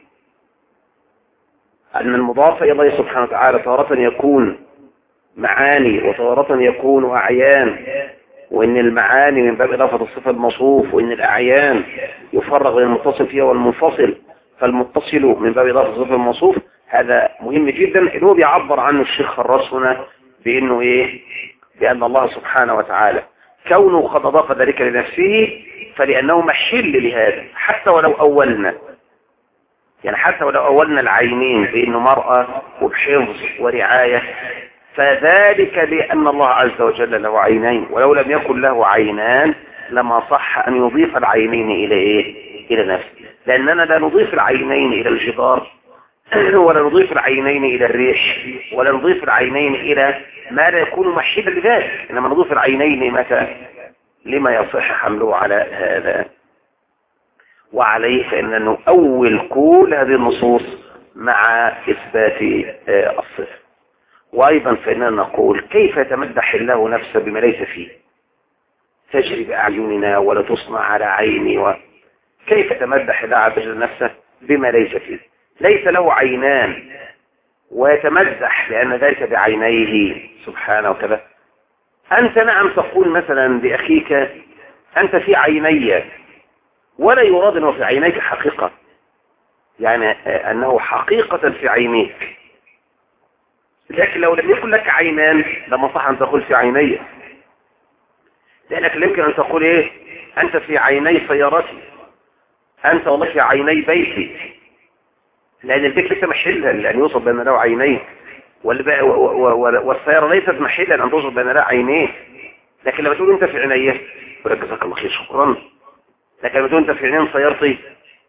أن المضاف إلى الله سبحانه وتعالى تارة يكون معاني وتارة يكون أعيان، وإن المعاني من باب إضافة الصفة الموصوف، وإن الأعيان يفرق بين المتصل فيها والمنفصل، فالمتصل من باب إضافة الصفة الموصوف. هذا مهم جدا اللي هو بيعبر عنه الشيخ خراس هنا بأنه إيه؟ بأن الله سبحانه وتعالى كونه قد أضاف ذلك لنفسه فلأنه محل لهذا، حتى ولو أولنا يعني حتى ولو أولنا العينين بأنه مرأة وبحفظ ورعاية، فذلك لأن الله عز وجل له عينين، ولو لم يكن له عينان لما صح أن يضيف العينين إلى إيه؟ إلى نفسه، لأننا لا نضيف العينين إلى الجدار ولا نضيف العينين إلى الريش ولا نضيف العينين إلى ما لا يكون محيدا لذلك، إنما نضيف العينين متى؟ لما يصح حمله على هذا. وعليه فإننا نؤول كل هذه النصوص مع إثبات الصفة. وأيضا فإننا نقول كيف يتمدح الله نفسه بما ليس فيه؟ تجري بأعيننا ولا تصنع على عيني، وكيف يتمدح الله عز وجل نفسه بما ليس فيه؟ ليس له عينان ويتمدح لأن ذلك بعينيه سبحانه وتعالى. أنت نعم تقول مثلا لأخيك أنت في عيني، ولا يراد أنه في عينيك حقيقة، يعني أنه حقيقة في عينيك، لكن لو لم يكن لك عينان لما صح أن تقول في عيني، لأنك يمكن أن تقول إيه؟ أنت في عيني سيارتي، أنت والله في عيني بيتي، لأن البيت ليس محلا لأن يوصف بأن له عينين، والسيارة ليست محلا أن توصف بأن لها عينين. لكن لما تقول أنت في عينيه يقول جزاك الله خير شكرا، لكن لما تقول أنت في عينين سيارتي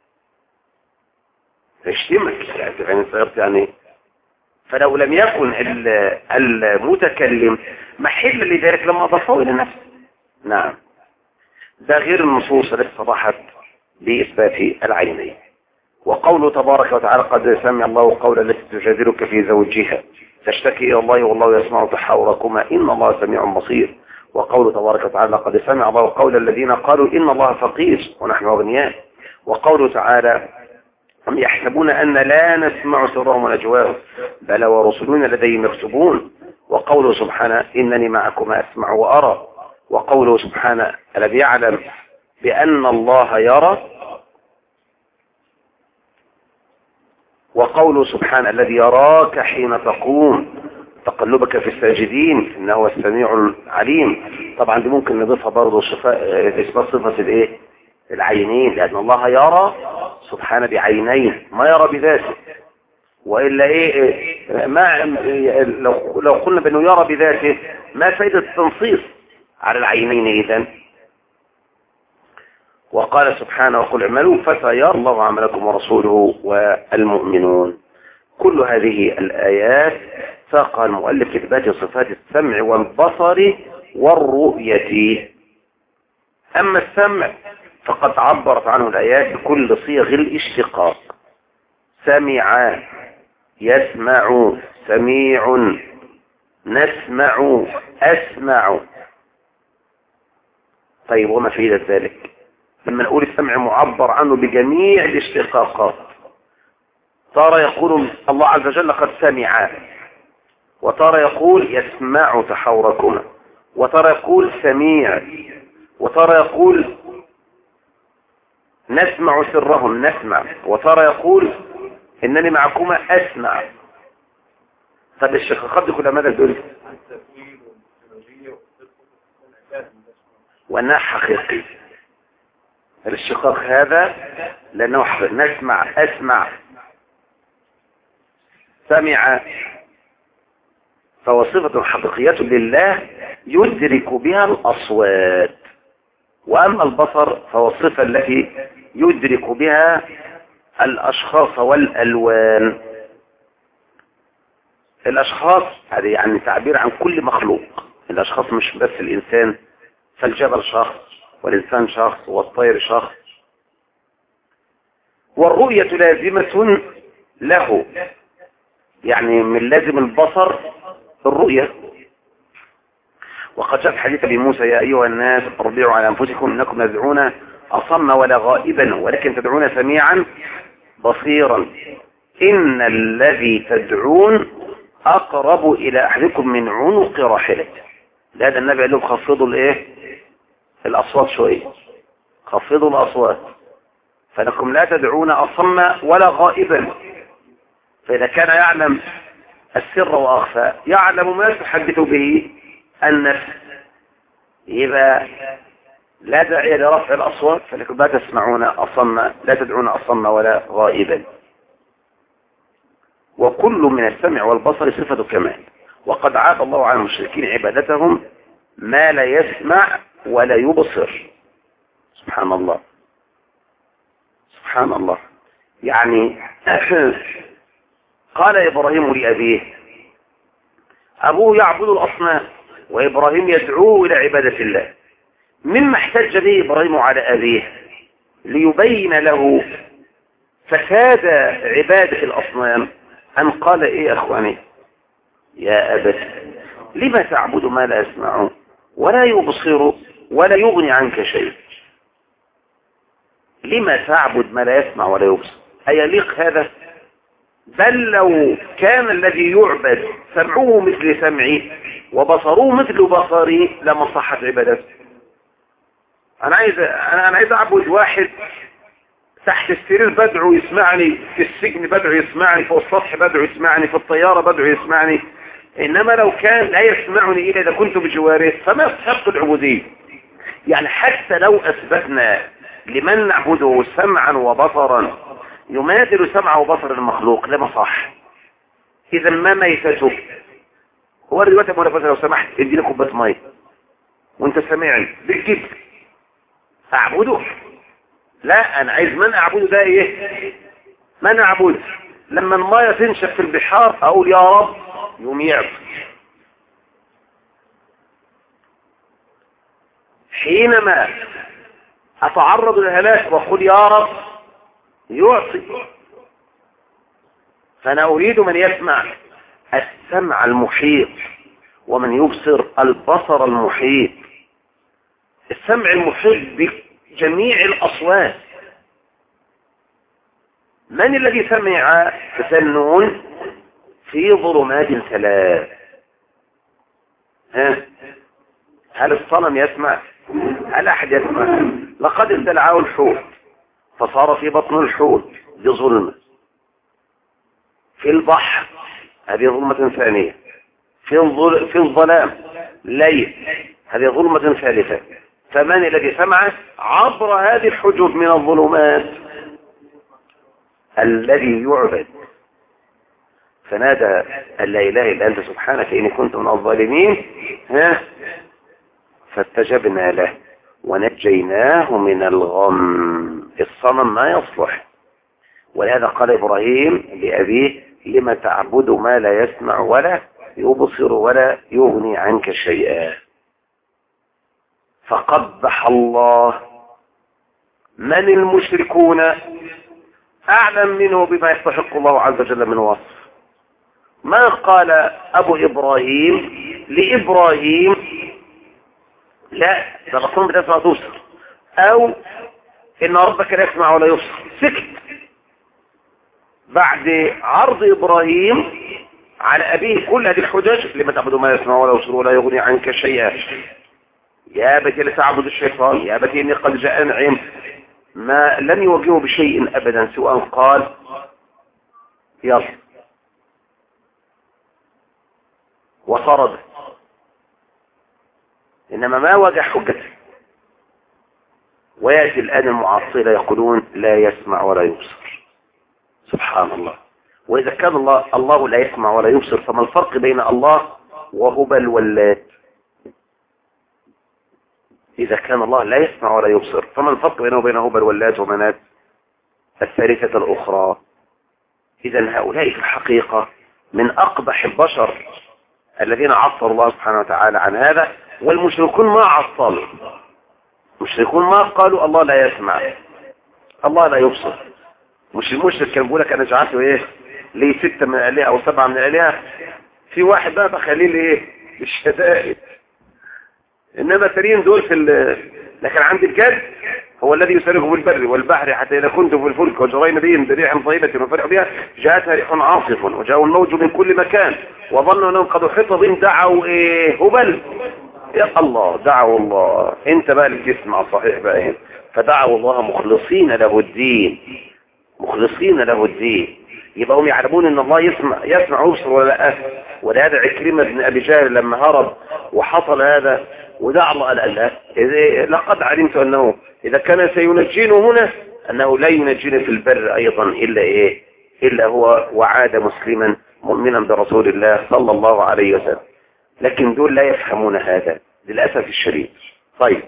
تشتمك، يعني في عينين سيارتي يعني. فلو لم يكن المتكلم محلا لذلك لما أضافه إلى نفسه. نعم، ده غير النصوص التي صرحت بإثبات العينين. وقوله تبارك وتعالى قد سمع الله قول التي تجادلك في زوجها تشتكي إلى الله والله يسمع تحاوركما إن الله سميع بصير. وقوله تبارك وتعالى قد سمع الله قول الذين قالوا إن الله فقير ونحن أغنياء. وقوله تعالى هم يحسبون أن لا نسمع سرهم ونجواهم بلى ورسلنا لديهم يكتبون. وقوله سبحانه إنني معكما أسمع وأرى. وقوله سبحانه الذي يعلم بأن الله يرى وقوله سبحانه الذي يراك حين تقوم تقلبك في الساجدين إنه هو السميع العليم. طبعا دي ممكن نضيفها برضه اسمها صفة الايه العينين، لأن الله يرى سبحانه بعينين ما يرى بذاته، وإلا إيه ما لو لو قلنا بأنه يرى بذاته ما فائدة التنصيص على العينين إذن. وقال سبحانه وقل اعملوا فسيرى الله عملكم ورسوله والمؤمنون. كل هذه الآيات ساقها المؤلف لإثبات صفات السمع والبصر والرؤية. أما السمع فقد عبرت عنه الآيات بكل صيغ الاشتقاق: سمع، يسمع، سميع، نسمع، أسمع. طيب وما فائدة ذلك؟ لما نقول السمع معبر عنه بجميع الاشتقاقات، ترى يقول الله عز وجل قد سمع، وترى يقول يسمع تحاوركما، وترى يقول سميع، وترى يقول نسمع سرهم نسمع، وترى يقول إنني معكما أسمع. طب الشقاقات دي كلها ماذا تدل؟ وأنها حقيقي. الاشتقاق هذا لأنه حقيقي. نسمع، أسمع، سمع، فهو صفة حقيقية لله يدرك بها الأصوات. وأما البصر فهو الصفة التي يدرك بها الأشخاص والألوان. الأشخاص هذه يعني تعبير عن كل مخلوق، الأشخاص مش بس الإنسان، فالجبل شخص والإنسان شخص والطير شخص. والرؤية لازمة له، يعني من لازم البصر الرؤية. وقد جاء في حديث ابي موسى يا أيها الناس اربعوا على أنفسكم إنكم تدعون أصم ولا غائبا ولكن تدعون سميعا بصيرا إن الذي تدعون أقرب إلى أحدكم من عنق راحلته. لهذا النبي قال لهم خفضوا الايه الأصوات شوية، خفضوا الأصوات فإنكم لا تدعون أصم ولا غائبا. فإذا كان يعلم السر وأخفى يعلم ما تحدث به النفس، يبقى لا داعي لرفع الأصوات، فلكم لا تسمعون أصم لا تدعون أصم ولا غائبا. وكل من السمع والبصر صفة كمال. وقد عاب الله على المشركين عبادتهم ما لا يسمع ولا يبصر. سبحان الله سبحان الله. يعني قال إبراهيم لأبيه، أبوه يعبد الأصنام وإبراهيم يدعوه إلى عبادة الله، مما احتج به إبراهيم على أبيه ليبين له فساد عبادة الأصنام أن قال إيه أخواني يا أبت لما تعبد ما لا يسمع ولا يبصر ولا يغني عنك شيء؟ لما تعبد ما لا يسمع ولا يبصر؟ أيليق هذا؟ بل لو كان الذي يعبد سمعه مثل سمعي وبصره مثل بصري لما صحت عبادته. أنا عايز أنا أنا عايز أعبد واحد تحت السرير بدعو يسمعني، في السجن بدعو يسمعني، فوق السطح بدعو يسمعني، في الطيارة بدعو يسمعني. إنما لو كان لا يسمعني إلا إذا كنت بجواره فما يستحق العبودية. يعني حتى لو أثبتنا لمن نعبده سمعا وبصرا يماثل سمع وبصر المخلوق لما صح. إذا ما ميتته هو الرواية المنافسة لو سمحت اديني كوبايه ميه وانت سامعني بالكبر أعبده؟ لا، أنا عايز من أعبده ده إيه؟ من أعبده لما المية تنشف في البحار أقول يا رب يوم يعطي، حينما أتعرض للهلاك وأقول يا رب يعطي. فأنا أريد من يسمع السمع المحيط ومن يبصر البصر المحيط. السمع المحيط بجميع الأصوات. من الذي سمع تسنون في ظلمات ثلاث؟ ها؟ هل الصنم يسمع؟ هل أحد يسمع؟ لقد ابتلعه الحوت فصار في بطن الحوت بظلمة. في البحر هذه ظلمة ثانية، في الظل... في الظلام ليل هذه ظلمة ثالثة. فمن الذي سمعه عبر هذه الحجب من الظلمات؟ الذي يعبد. فنادى أن لا إله إلا أنت سبحانك إني كنت من الظالمين، ها فاستجبنا له ونجيناه من الغم. الصنم ما يصلح. ولهذا قال إبراهيم لأبيه لما تعبد ما لا يسمع ولا يبصر ولا يغني عنك شيئا. فقبح الله. من المشركون أعلم منه بما يستحق الله عز وجل من وصف. ما قال أبو إبراهيم لإبراهيم لا ده الأصنام بتسمع توصل، أو إن ربك لا يسمع ولا يبصر، سكت. بعد عرض إبراهيم على أبيه كل هذه الحجج لما تعبد ما يسمع ولا يبصر ولا يغني عنك شيئا، يا أبتي لا تعبد الشيطان، يا أبتي إني قد جاءني علم، ما لم يواجهه بشيء أبدا سواء قال يلا وطرد، إنما ما واجه حجته. ويأتي الآن المعاصرة يقولون لا يسمع ولا يبصر. سبحان الله. وإذا كان الله الله لا يسمع ولا يبصر، فما الفرق بين الله وهبل واللات؟ إذا كان الله لا يسمع ولا يبصر، فما الفرق بينه وبين هبل واللات ومنات الثالثة الأخرى؟ إذا هؤلاء في الحقيقة من أقبح البشر الذين عطروا الله سبحانه وتعالى عن هذا. والمشركون ما عطلوا، المشركون ما قالوا الله لا يسمع الله لا يبصر. مش المشرك كان بيقول لك انا جعلته ايه ليه ستة من الالهه او سبعة من الالهه، في واحد بقى بخليه ايه بالشدائد، انما ترين دول في لكن عند الجد هو الذي يسيركم بالبر والبحر حتى اذا كنتم في الفلك وجرين بهم بريح طيبه وفرحوا بها جاءتها ريح عاصف وجاءوا الموج من كل مكان وظنوا انهم قد احيط بهم دعوا ايه هبل يا الله، دعوا الله. انت بقى اللي بتسمع صحيح بقى هنا. فدعوا الله مخلصين له الدين، مخلصين له الدين. يبقى هم يعلمون ان الله يسمع يسمع ويبصر ولا لا. ولهذا عكرمة بن ابي جهل لما هرب وحصل هذا ودعا الله قال لا لقد علمت انه اذا كان سينجينا هنا انه لا ينجينا في البر ايضا الا ايه الا هو وعاد مسلما مؤمنا برسول الله صلى الله عليه وسلم. لكن دول لا يفهمون هذا للأسف الشديد. طيب،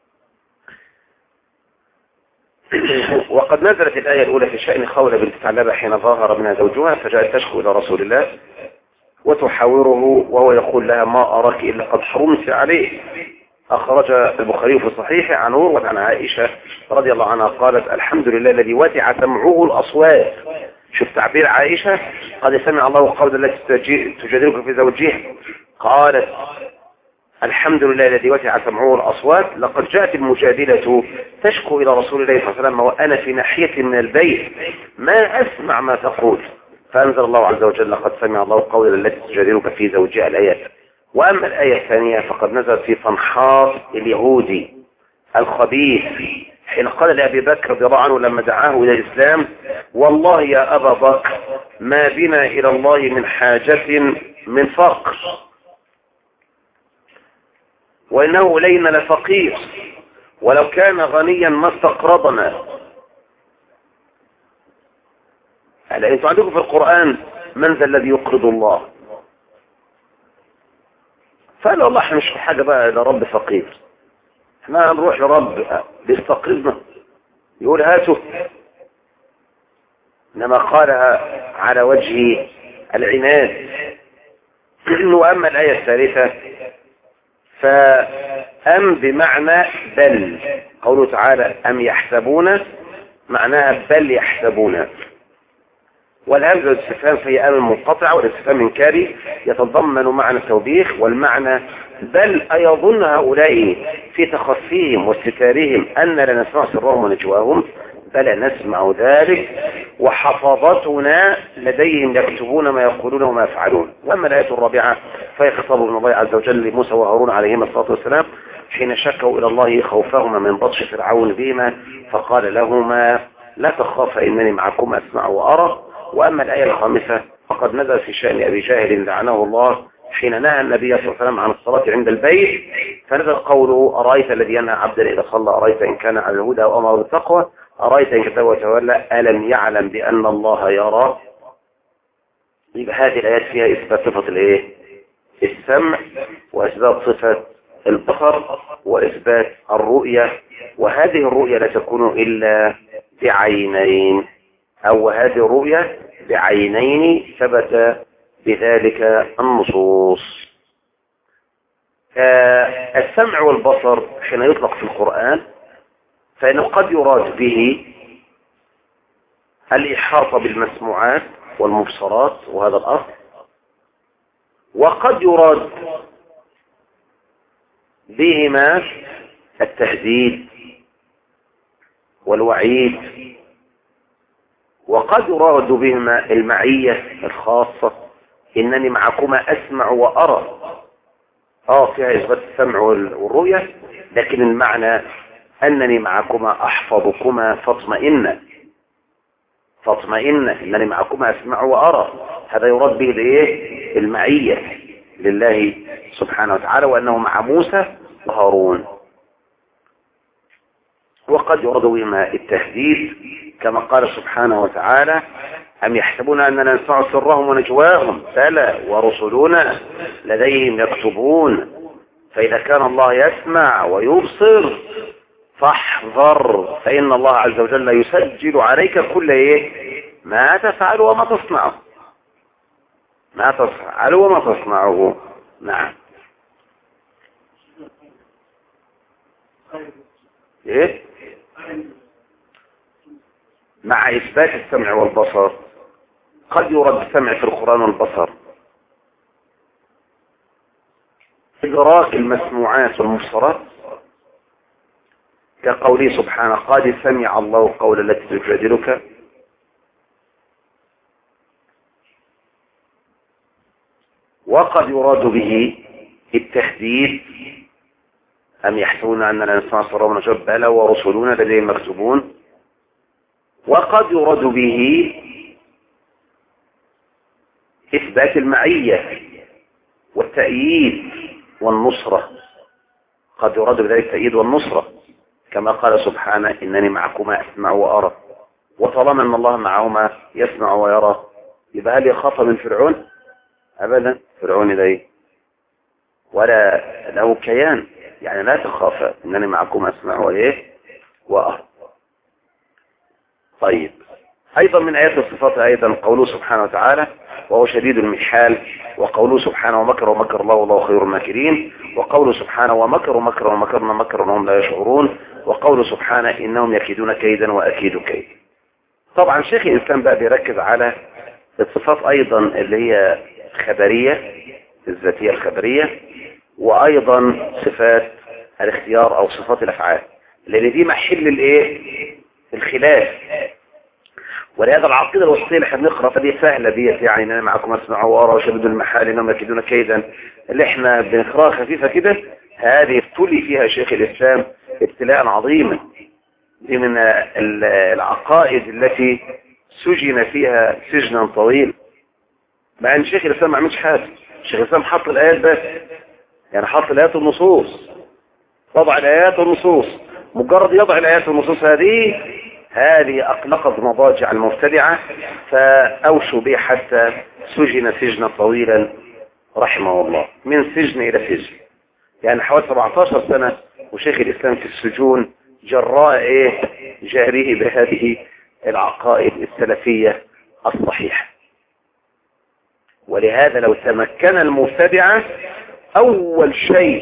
وقد نزلت الآية الأولى في شأن خولة بنت ثعلبة حين ظاهر منها زوجها فجاءت تشكو إلى رسول الله وتحاوره وهو يقول لها ما أراك إلا قد حرمت عليه. أخرج البخاري في صحيحه عن عروة عن عائشة رضي الله عنها قالت الحمد لله الذي وسع سمعه الأصوات. شوف تعبير عائشة، قد سمع الله قول التي تجادلك في زوجها، قالت الحمد لله الذي وسع سمعه الأصوات. لقد جاءت المجادلة تشكو إلى رسول الله صلى الله عليه وسلم وأنا في ناحية من البيت ما أسمع ما تقول، فأنزل الله عز وجل قد سمع الله قول التي تجادلك في زوجها الآيات. وأما الآية الثانية فقد نزلت في فنحاط اليهودي الخبيث حين قال لأبي بكر رضي الله عنه لما دعاه إلى الإسلام والله يا أبا بكر ما بنا إلى الله من حاجة من فقر وإنه إلينا لفقير ولو كان غنيا ما استقرضنا. هلا انتوا عندكم في القرآن من ذا الذي يقرض الله؟ فقال والله احنا مش في حاجة بقى لرب فقير، احنا نروح لرب بيستقرضنا يقول هاتوا، انما قالها على وجه العناد. وأما الآية الثالثة فأم بمعنى بل، قوله تعالى أم يحسبون معناها بل يحسبون. والهمزة الاستفهام في أم منقطعة والاستفهام إنكاري يتضمن معنى التوبيخ والمعنى بل أيظن هؤلاء في تخفيهم واستتارهم أن لا نسمع سرهم ونجواهم؟ بل نسمع ذلك وحفظتنا لديهم يكتبون ما يقولون وما يفعلون. وأما الآية الرابعة فهي خطاب من الله عز وجل لموسى وهارون عليهما الصلاة والسلام حين شكوا إلى الله خوفهما من بطش فرعون بهما فقال لهما لا تخافا إنني معكم أسمع وأرى. وأما الآية الخامسة فقد نزل في شأن أبي جاهل لعنه الله حين نهى النبي صلى الله عليه وسلم عن الصلاة عند البيت، فنزل قوله أرأيت الذي ينهى عبدا إذا صلى أرأيت إن كان على الهدى أو أمر بالتقوى أرأيت إن كذب وتولى ألم يعلم بأن الله يرى. يبقى هذه الآيات فيها إثبات صفة الإيه؟ السمع، وإثبات صفة البصر، وإثبات الرؤية، وهذه الرؤية لا تكون إلا بعينين، أو هذه الرؤية بعينين ثبت بذلك النصوص. السمع والبصر حين يطلق في القرآن فإنه قد يراد به الإحاطة بالمسموعات والمبصرات، وهذا الأصل، وقد يراد بهما التهديد والوعيد، وقد يراد بهما المعية الخاصة، إنني معكما أسمع وأرى. آه فيها إثبات السمع والرؤية، لكن المعنى أنني معكما أحفظكما فاطمئن فاطمئن إنني معكما أسمع وأرى. هذا يراد به الإيه؟ المعية لله سبحانه وتعالى، وأنه مع موسى وهارون. وقد يراد بهما التهديد كما قال سبحانه وتعالى أم يحسبون أننا نسمع سرهم ونجواهم بلى ورسلنا لديهم يكتبون. فإذا كان الله يسمع ويبصر فاحذر، فإن الله عز وجل يسجل عليك كل إيه؟ ما تفعل وما تصنعه ما تفعل وما تصنعه. نعم. إيه؟ مع إثبات السمع والبصر قد يرد السمع في القرآن والبصر إدراك المسموعات والمبصرات، كقوله سبحانه قد سمع الله قول التي تجادلك. وقد يراد به التهديد أم يحسبون أننا نسمع سرهم ونجواهم بلى ورسلنا لديهم مكتوبون. وقد يراد به إثبات المعية والتأييد والنصرة، قد يراد بذلك التأييد والنصرة كما قال سبحانه إنني معكما أسمع وأرى. وطالما أن الله معهما يسمع ويرى، يبقى هل يخاف من فرعون؟ أبدا. فرعون ده ولا له كيان، يعني لا تخاف، إنني معكما أسمع وإيه وأرى. طيب، أيضا من آيات الصفات أيضا قوله سبحانه وتعالى وهو شديد المحال، وقوله سبحانه ومكر ومكر الله والله خير الماكرين، وقوله سبحانه ومكروا مكرا ومكرنا مكرا وهم لا يشعرون، وقوله سبحانه إنهم يكيدون كيدا وأكيد كيد. طبعا شيخ الإسلام بقى بيركز على الصفات أيضا اللي هي خبرية، الذاتية الخبرية، وأيضا صفات الاختيار أو صفات الأفعال، لأن دي محل الإيه؟ الخلاف. ولهذا العقيدة الوسطية اللي احنا بنقرأ فدي سهلة ديت، يعني أنا معكم أسمع وأرى وشدد المحال إنهم يكيدون كيدا، اللي احنا بنقرأها خفيفة كده، هذه ابتلي فيها شيخ الإسلام ابتلاء عظيما. دي من العقائد التي سجن فيها سجنا طويل، مع ان شيخ الإسلام ما عملش حاجة. شيخ الإسلام حط الآيات بس، يعني حط الآيات والنصوص، وضع الآيات والنصوص. مجرد يضع الآيات والنصوص هذه هذه أقلقت مضاجع المبتدعة، فأوشوا به حتى سجن سجنا طويلا رحمه الله، من سجن إلى سجن، يعني حوالي سبعتاشر سنة وشيخ الإسلام في السجون جراء إيه؟ جهره بهذه العقائد السلفية الصحيحة. ولهذا لو تمكن المبتدعة أول شيء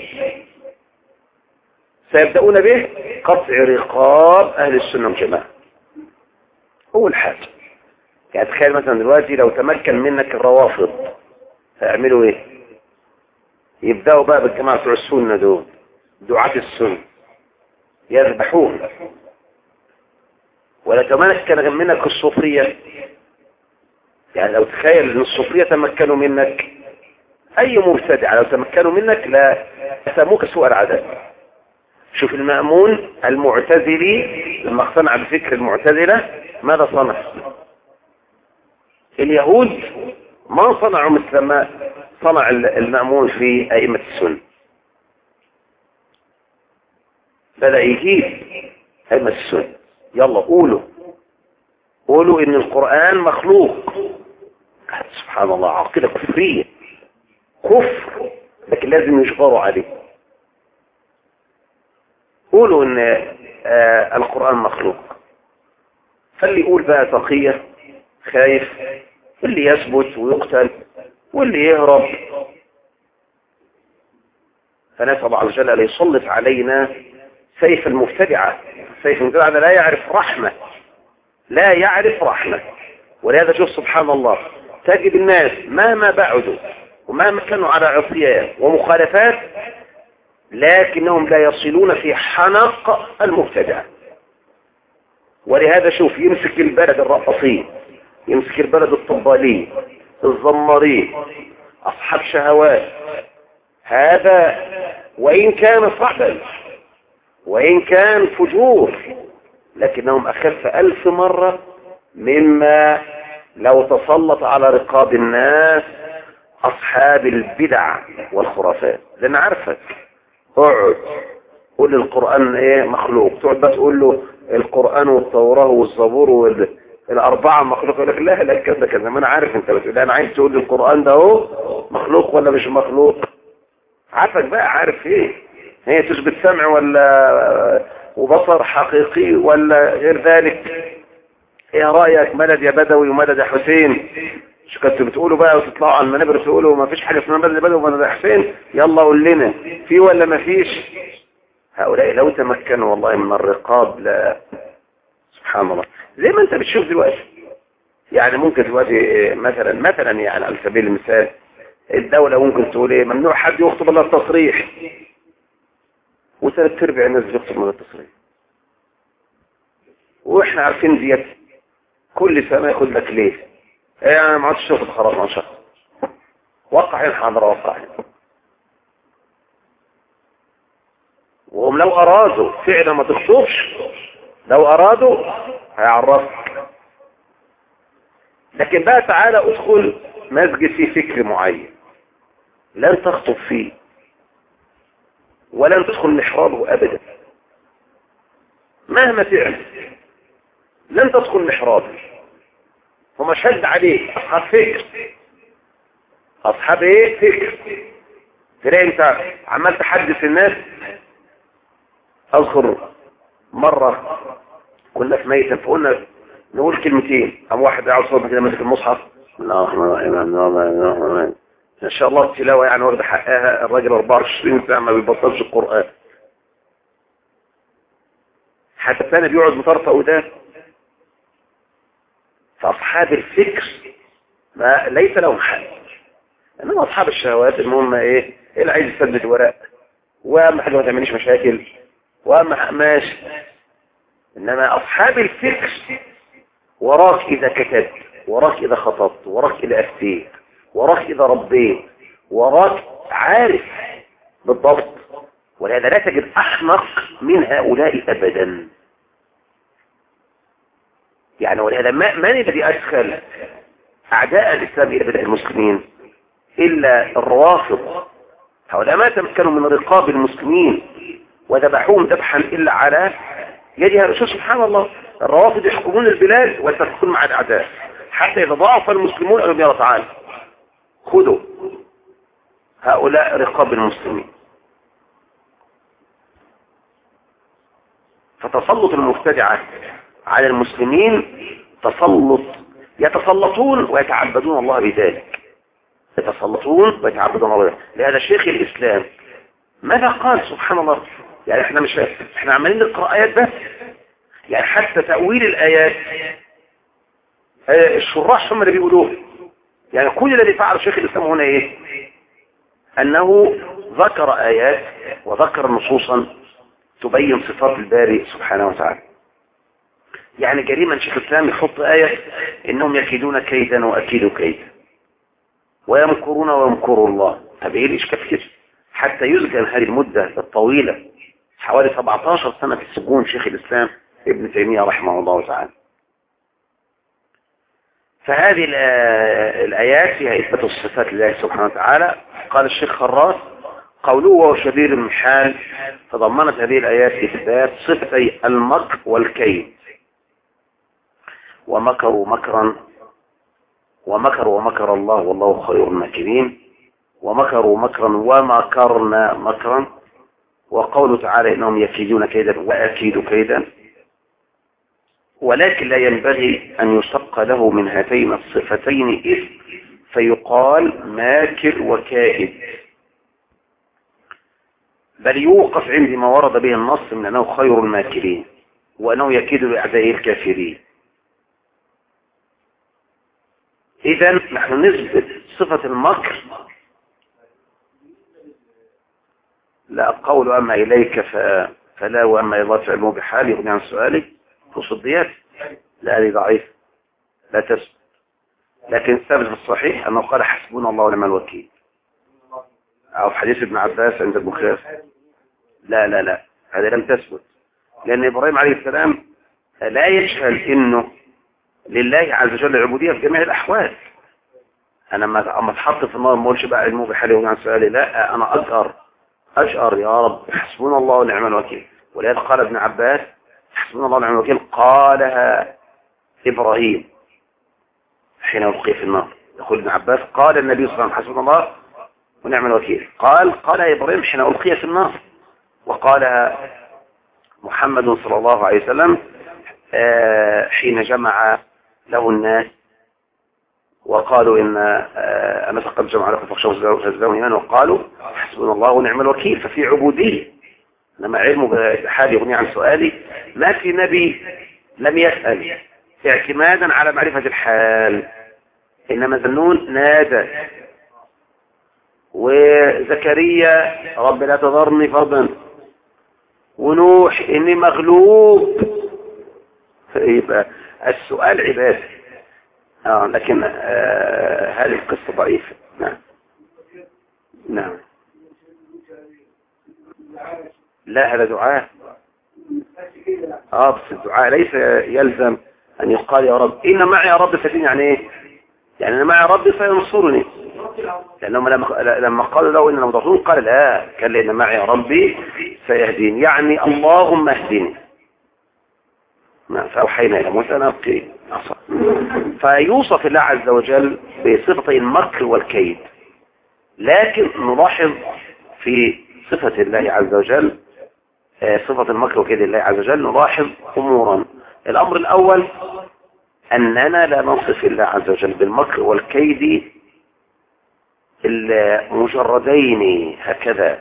سيبدأون به قطع رقاب أهل السنة والجماعة، أول حاجة. يعني تخيل مثلا دلوقتي لو تمكن منك الروافض هيعملوا إيه؟ يبدأوا بقى بالجماعة بتوع السنة دول، دعاة السنة، يذبحون. ولا تمكن منك الصوفية، يعني لو تخيل ان الصوفية تمكنوا منك، اي مبتدع لو تمكنوا منك لا يسموك سوء العذاب. شوف المأمون المعتزلي لما اقتنع بفكر المعتزلة ماذا صنع؟ اليهود ما صنعوا مثل ما صنع المأمون في أئمة السنة. بدأ يجيب أئمة السنة، يلا قولوا قولوا إن القرآن مخلوق. سبحان الله، عقيدة كفرية، كفر، لكن لازم يجبروا عليه. قولوا إن آه القرآن مخلوق. فاللي يقول بقى تقية خايف، واللي يثبت ويقتل، واللي يهرب. فنسأل الله عز وجل أن يسلط علينا سيف المبتدعة. سيف المبتدعة لا يعرف رحمة، لا يعرف رحمة. ولهذا شوف سبحان الله، تجد الناس مهما بعدوا ومهما كانوا على عصيان ومخالفات، لكنهم لا يصلون في حنق المبتدع. ولهذا شوف يمسك البلد الرقصين، يمسك البلد الطبالين، الزمارين، أصحاب شهوات، هذا وإن كان صعبا وإن كان فجور، لكنهم أخف ألف مرة مما لو تسلط على رقاب الناس أصحاب البدع والخرافات. لأن عارفك، اقعد قول القرآن ايه مخلوق، تقعد بس تقول له القرآن والتوراة والزبور والأربعة مخلوق، يقول لك لا لا كذا كذا. ما أنا عارف أنت بتقول، أنا عايز تقول لي القرآن ده هو مخلوق ولا مش مخلوق. عارفك بقى، عارف ايه هي تثبت سمع ولا وبصر حقيقي ولا غير ذلك. ايه رأيك مدد يا بدوي ومدد يا حسين؟ مش كنتوا بتقولوا بقى وتطلعوا على المنابر تقولوا ما فيش حاجة اسمها مدد يا بدوي ومدد يا حسين؟ يلا قول لنا في ولا ما فيش. هؤلاء لو تمكنوا والله من الرقاب، لا سبحان الله. زي ما انت بتشوف دلوقتي، يعني ممكن دلوقتي مثلا مثلا يعني على سبيل المثال الدولة ممكن تقول ايه ممنوع حد يخطب الا التصريح، وثلاث ارباع الناس بيخطب من التصريح. واحنا عارفين ديت كل سنة ياخد لك ليه ايه، انا ما عادش تاخد خلاص ما شاء الله، وقع هنا حاضر وقع هنا. وهم لو ارادوا فعلا ما تخطبش، لو ارادوا هيعرفك. لكن بقى تعالى ادخل مسجد فيه فكر معين لن تخطب فيه ولن تدخل محرابه ابدا، مهما تعمل لن تدخل محرابه. هم شد عليك اصحاب فكر، اصحاب ايه فكر. تلاقي انت عمال تحدث الناس. اذكر مرة كنا في ميتة فقلنا نقول كلمتين، قام واحد قاعد صوت كده ماسك المصحف، ان شاء الله التلاوة يعني واخد حقها. الراجل أربعة وعشرين ساعة ما بيبطلش القرآن، حتى الثاني بيقعد مطرطق وده. فأصحاب الفكر ما ليس لهم حل، انما اصحاب الشهوات المهم ايه اللي عايز يثبت ورق، واهم حاجه ما تعمليش مشاكل، واهم ماشي. انما اصحاب الفكر وراك اذا كتبت، وراك اذا خطبت، وراك اذا افتيت، وراك اذا ربيت، وراك عارف بالضبط. ولهذا لا تجد احمق من هؤلاء ابدا. يعني ولهذا من الذي ادخل اعداء الاسلام الى بلاد المسلمين الا الروافض. هؤلاء ما تمكنوا من رقاب المسلمين وذبحوهم ذبحا الا على يدها الرسول. سبحان الله، الروافض يحكمون البلاد ويتفقون مع الاعداء حتى اذا ضعف المسلمون قالوا يا تعالى خذوا هؤلاء رقاب المسلمين. فتسلط المبتدعة على المسلمين تسلط، يتسلطون ويتعبدون الله بذلك، يتسلطون ويتعبدون الله بذلك. لهذا شيخ الإسلام ماذا قال؟ سبحان الله. يعني احنا مش احنا عمالين نقرأ آيات بس، يعني حتى تأويل الآيات الشراح هم اللي بيقولوه. يعني كل الذي فعل شيخ الإسلام هنا ايه؟ أنه ذكر آيات وذكر نصوصا تبين صفات الباري سبحانه وتعالى. يعني جريما شيخ الإسلام يحط آية إنهم يكيدون كيدا وأكيد كيدا ويمكرون ويمكر الله. طب ايه الإشكال في كده؟ حتى يسجن هذه المدة الطويلة حوالي سبعة عشر سنة في السجون شيخ الإسلام ابن تيمية رحمه الله تعالى. فهذه الآيات فيها إثبات الصفات لله سبحانه وتعالى. قال الشيخ خراس: قوله وهو شديد المحال تضمنت هذه الآيات إثبات صفتي المكر والكيد. ومكروا مكرا ومكروا ومكر الله والله خير الماكرين، ومكروا مكرا ومكرنا مكرا. وقوله تعالى: إنهم يكيدون كيدا وأكيد كيدا. ولكن لا ينبغي أن يشتق له من هاتين الصفتين اسم فيقال ماكر وكائد، بل يوقف عند ما ورد به النص من أنه خير الماكرين وأنه يكيد لأعدائه الكافرين. إذن نحن نثبت صفة المكر. لا قول أما إليك فلا وأما الله فعلمه بحال يغني عن سؤالك تصديات، لا هذه ضعيف لا تثبت. لكن الثابت في الصحيح أنه قال حسبنا الله ونعم الوكيل، أو في حديث ابن عباس عند البخاري. لا لا لا هذا لم تثبت، لأن إبراهيم عليه السلام لا يجهل إنه لله عز وجل العبودية في جميع الأحوال. أنا لما اتحط في النار ما اقولش بقى علمه بحالي يغني عن سؤالي، لا أنا أجأر أجأر يا رب حسبنا الله ونعم الوكيل. ولذلك قال ابن عباس حسبنا الله ونعم الوكيل قالها إبراهيم حين ألقي في النار. يقول ابن عباس قال النبي صلى الله عليه وسلم حسبنا الله ونعم الوكيل، قال قال إبراهيم حين ألقي في النار، وقالها محمد صلى الله عليه وسلم حين جمع له الناس وقالوا إن أنا قد جمع لكم فاخشوا فازدادوا إيمانا وقالوا حسبنا الله ونعم الوكيل. ففي عبودية، لما علمه بحال يغني عن سؤالي. ما في نبي لم يسأل اعتمادا على معرفة الحال، إنما ذنون نادى، وزكريا رب لا تذرني فردا، ونوح إني مغلوب. يبقى السؤال عبادة. آه لكن آه هذه القصة ضعيفة. نعم نعم لا هذا دعاء. اه بس الدعاء ليس يلزم أن يقال يا رب إن معي يا رب ستين. يعني إيه؟ يعني أنا معي ربي سينصرني. لأنهم لما لما قالوا له إننا مضغوطون قال لا، قال لي إن معي ربي سيهدين، يعني اللهم اهدني. فأوحينا إلى موسى أن ألقي عصا. فيوصف الله عز وجل بصفتي المكر والكيد. لكن نلاحظ في صفة الله عز وجل صفة المكر وكيد الله عز وجل نلاحظ أمورا. الأمر الأول أننا لا نصف الله عز وجل بالمكر والكيد المجردين هكذا،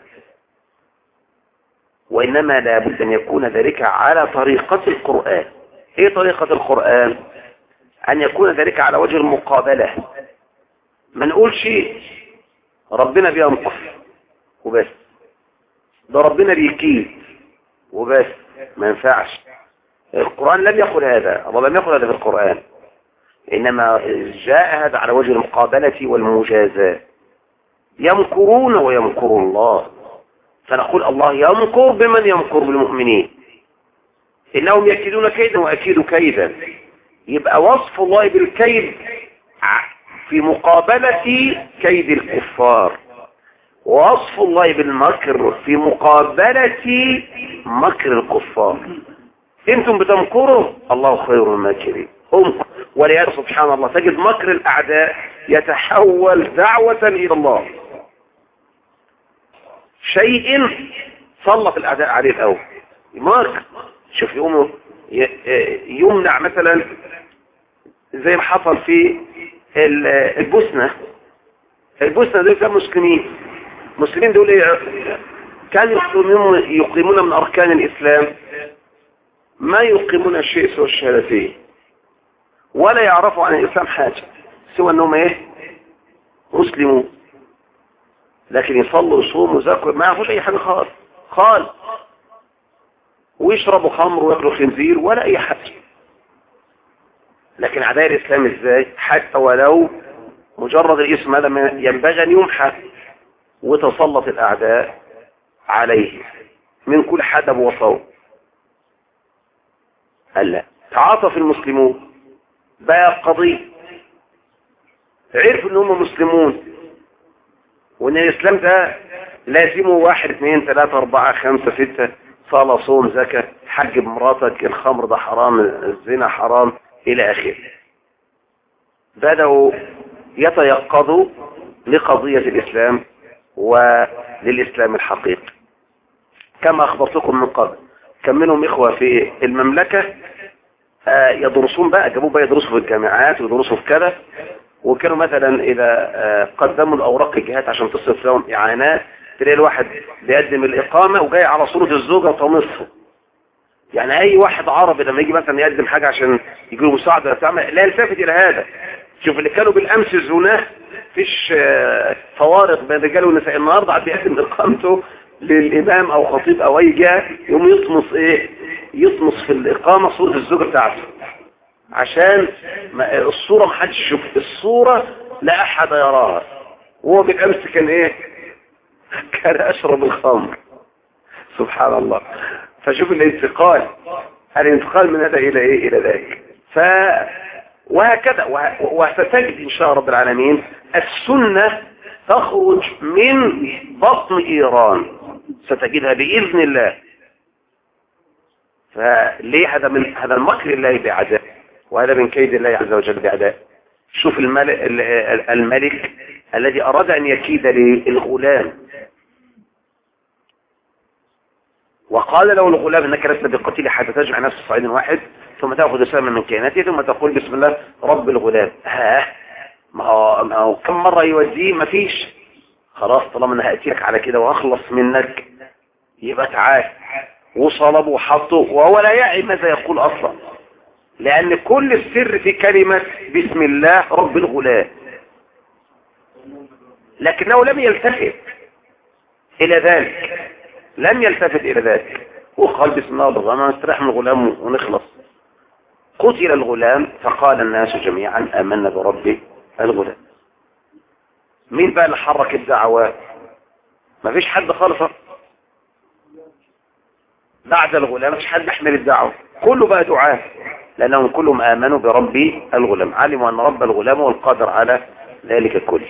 وإنما لا بد أن يكون ذلك على طريقة القرآن. إيه طريقة القرآن؟ أن يكون ذلك على وجه المقابلة. ما نقولش ربنا بينقص وبس، ده ربنا بيكيد وبس، ما ينفعش. القرآن لم يقل هذا، الله لم يقل هذا في القرآن، إنما جاء هذا على وجه المقابلة والمجازاة. يمكرون ويمكر الله، فنقول الله يمكر بمن يمكر بالمؤمنين، إنهم يكيدون كيدا وأكيد كيدا. يبقى وصف الله بالكيد في مقابلة كيد الكفار، ووصف الله بالمكر في مقابلة مكر الكفار. انتم بتمكروا الله خير الماكرين. ولهذا سبحان الله تجد مكر الأعداء يتحول دعوة إلى الله. شيء سلط الأعداء عليه الأول مكر. شوف يومه يمنع مثلا زي ما حصل في البوسنة. البوسنة دول كانوا مسلمين. مسلمين دول كانوا يقيمون من أركان الإسلام ما يقيمون الشيء سوى الشهادتين، ولا يعرفوا عن الإسلام حاجة سوى أنهم إيه مسلمون، لكن يصلوا ويصوموا ويذاكروا ما يعرفوش أي حاجة خالص خالص، ويشربوا خمر ويأكلوا خنزير ولا أي حاجة. لكن أعداء الإسلام إزاي؟ حتى ولو مجرد الاسم هذا ينبغي أن يمحى، وتسلط الأعداء عليه من كل حدب وصوت. هلا تعاطف المسلمون بقى قضية عرفوا ان هم مسلمون وان الاسلام ده لازمه واحد اثنين ثلاثة اربعة خمسة ستة، صلاة صوم زكاة حج بمراتك، الخمر ده حرام، الزنا حرام الى اخره. بدأوا يتيقظوا لقضية الاسلام وللاسلام الحقيقي. كما اخبرتكم من قبل، كان منهم اخوة في المملكة يدرسون بقى، جابوا بقى يدرسوا في الجامعات ويدرسوا في كذا، وكانوا مثلا اذا قدموا الاوراق الجهات عشان تصرف لهم اعانات، تلاقي الواحد بيقدم الاقامة وجاي على صورة الزوجة وطمسه. يعني اي واحد عربي لما يجي مثلا يقدم حاجة عشان يجي له مساعدة تعمل لا يلتفت الى هذا. شوف اللي كانوا بالامس الزناه فيش فوارق بين الرجال والنساء، النهارده عاد بيقدم اقامته للامام او خطيب او اي جهه، يقوم يطمس ايه؟ يطمس في الاقامه صوره الزوجه بتاعته عشان الصوره ما حدش يشوف الصوره، لا احد يراها. وهو بالامس كان ايه؟ كان اشرب الخمر. سبحان الله. فشوف الانتقال، الانتقال من هذا الى ايه؟ الى ذاك. ف وهكذا وستجد ان شاء رب العالمين السنة تخرج من بطن ايران، ستجدها باذن الله. فليه؟ هذا من هذا المكر الله باعداء، وهذا من كيد الله عز وجل باعداء. شوف الملك, الملك الذي اراد ان يكيد للغلام، وقال له الغلام انك لست بقتيل حتى تجمع نفس صعيد واحد ثم تأخذ سهما من كيناته ثم تقول بسم الله رب الغلام. ها ما هو, ما هو كم مرة يوديه؟ ما فيش. خلاص طالما انا هأتيك على كده واخلص منك يبقى تعال. وصلبه وحطه وهو لا يعي ماذا يقول اصلا، لان كل السر في كلمة بسم الله رب الغلام، لكنه لم يلتفت الى ذلك، لم يلتفت الى ذلك وقال بسم الله رب الغلام نستريح من الغلام ونخلص. قتل الغلام فقال الناس جميعا آمنا برب الغلام. مين بقى اللي حرك الدعوة؟ ما فيش حد خالص بعد الغلام، ما فيش حد يحمل الدعوة، كله بقى دعاة، لأنهم كلهم آمنوا برب الغلام، علموا أن رب الغلام هو القادر على ذلك كله.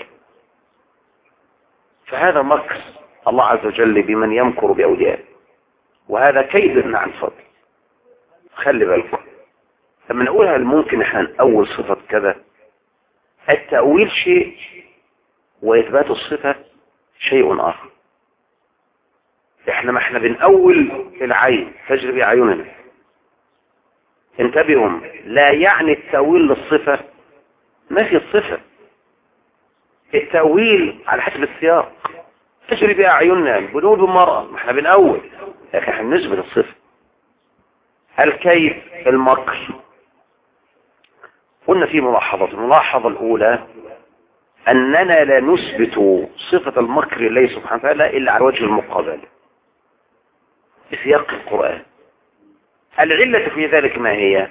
فهذا مكر الله عز وجل بمن يمكر بأوليائه، وهذا كيد عن فضل. خلي بالكم لما نقولها الممكن احنا اول صفة كذا، التأويل شيء واثبات الصفة شيء اخر. احنا ما احنا بنأول العين تجري باعيننا، انتبهوا، لا يعني التأويل للصفة نفي الصفة، التأويل على حسب السياق. تجري باعيننا بنقول بالمرأة، ما احنا بنأول، لكن احنا نثبت الصفة. الكيد المكر، قلنا في ملاحظة، الملاحظة الأولى أننا لا نثبت صفة المكر لله سبحانه وتعالى إلا على وجه المقابل في سياق القرآن. العلة في ذلك ما هي؟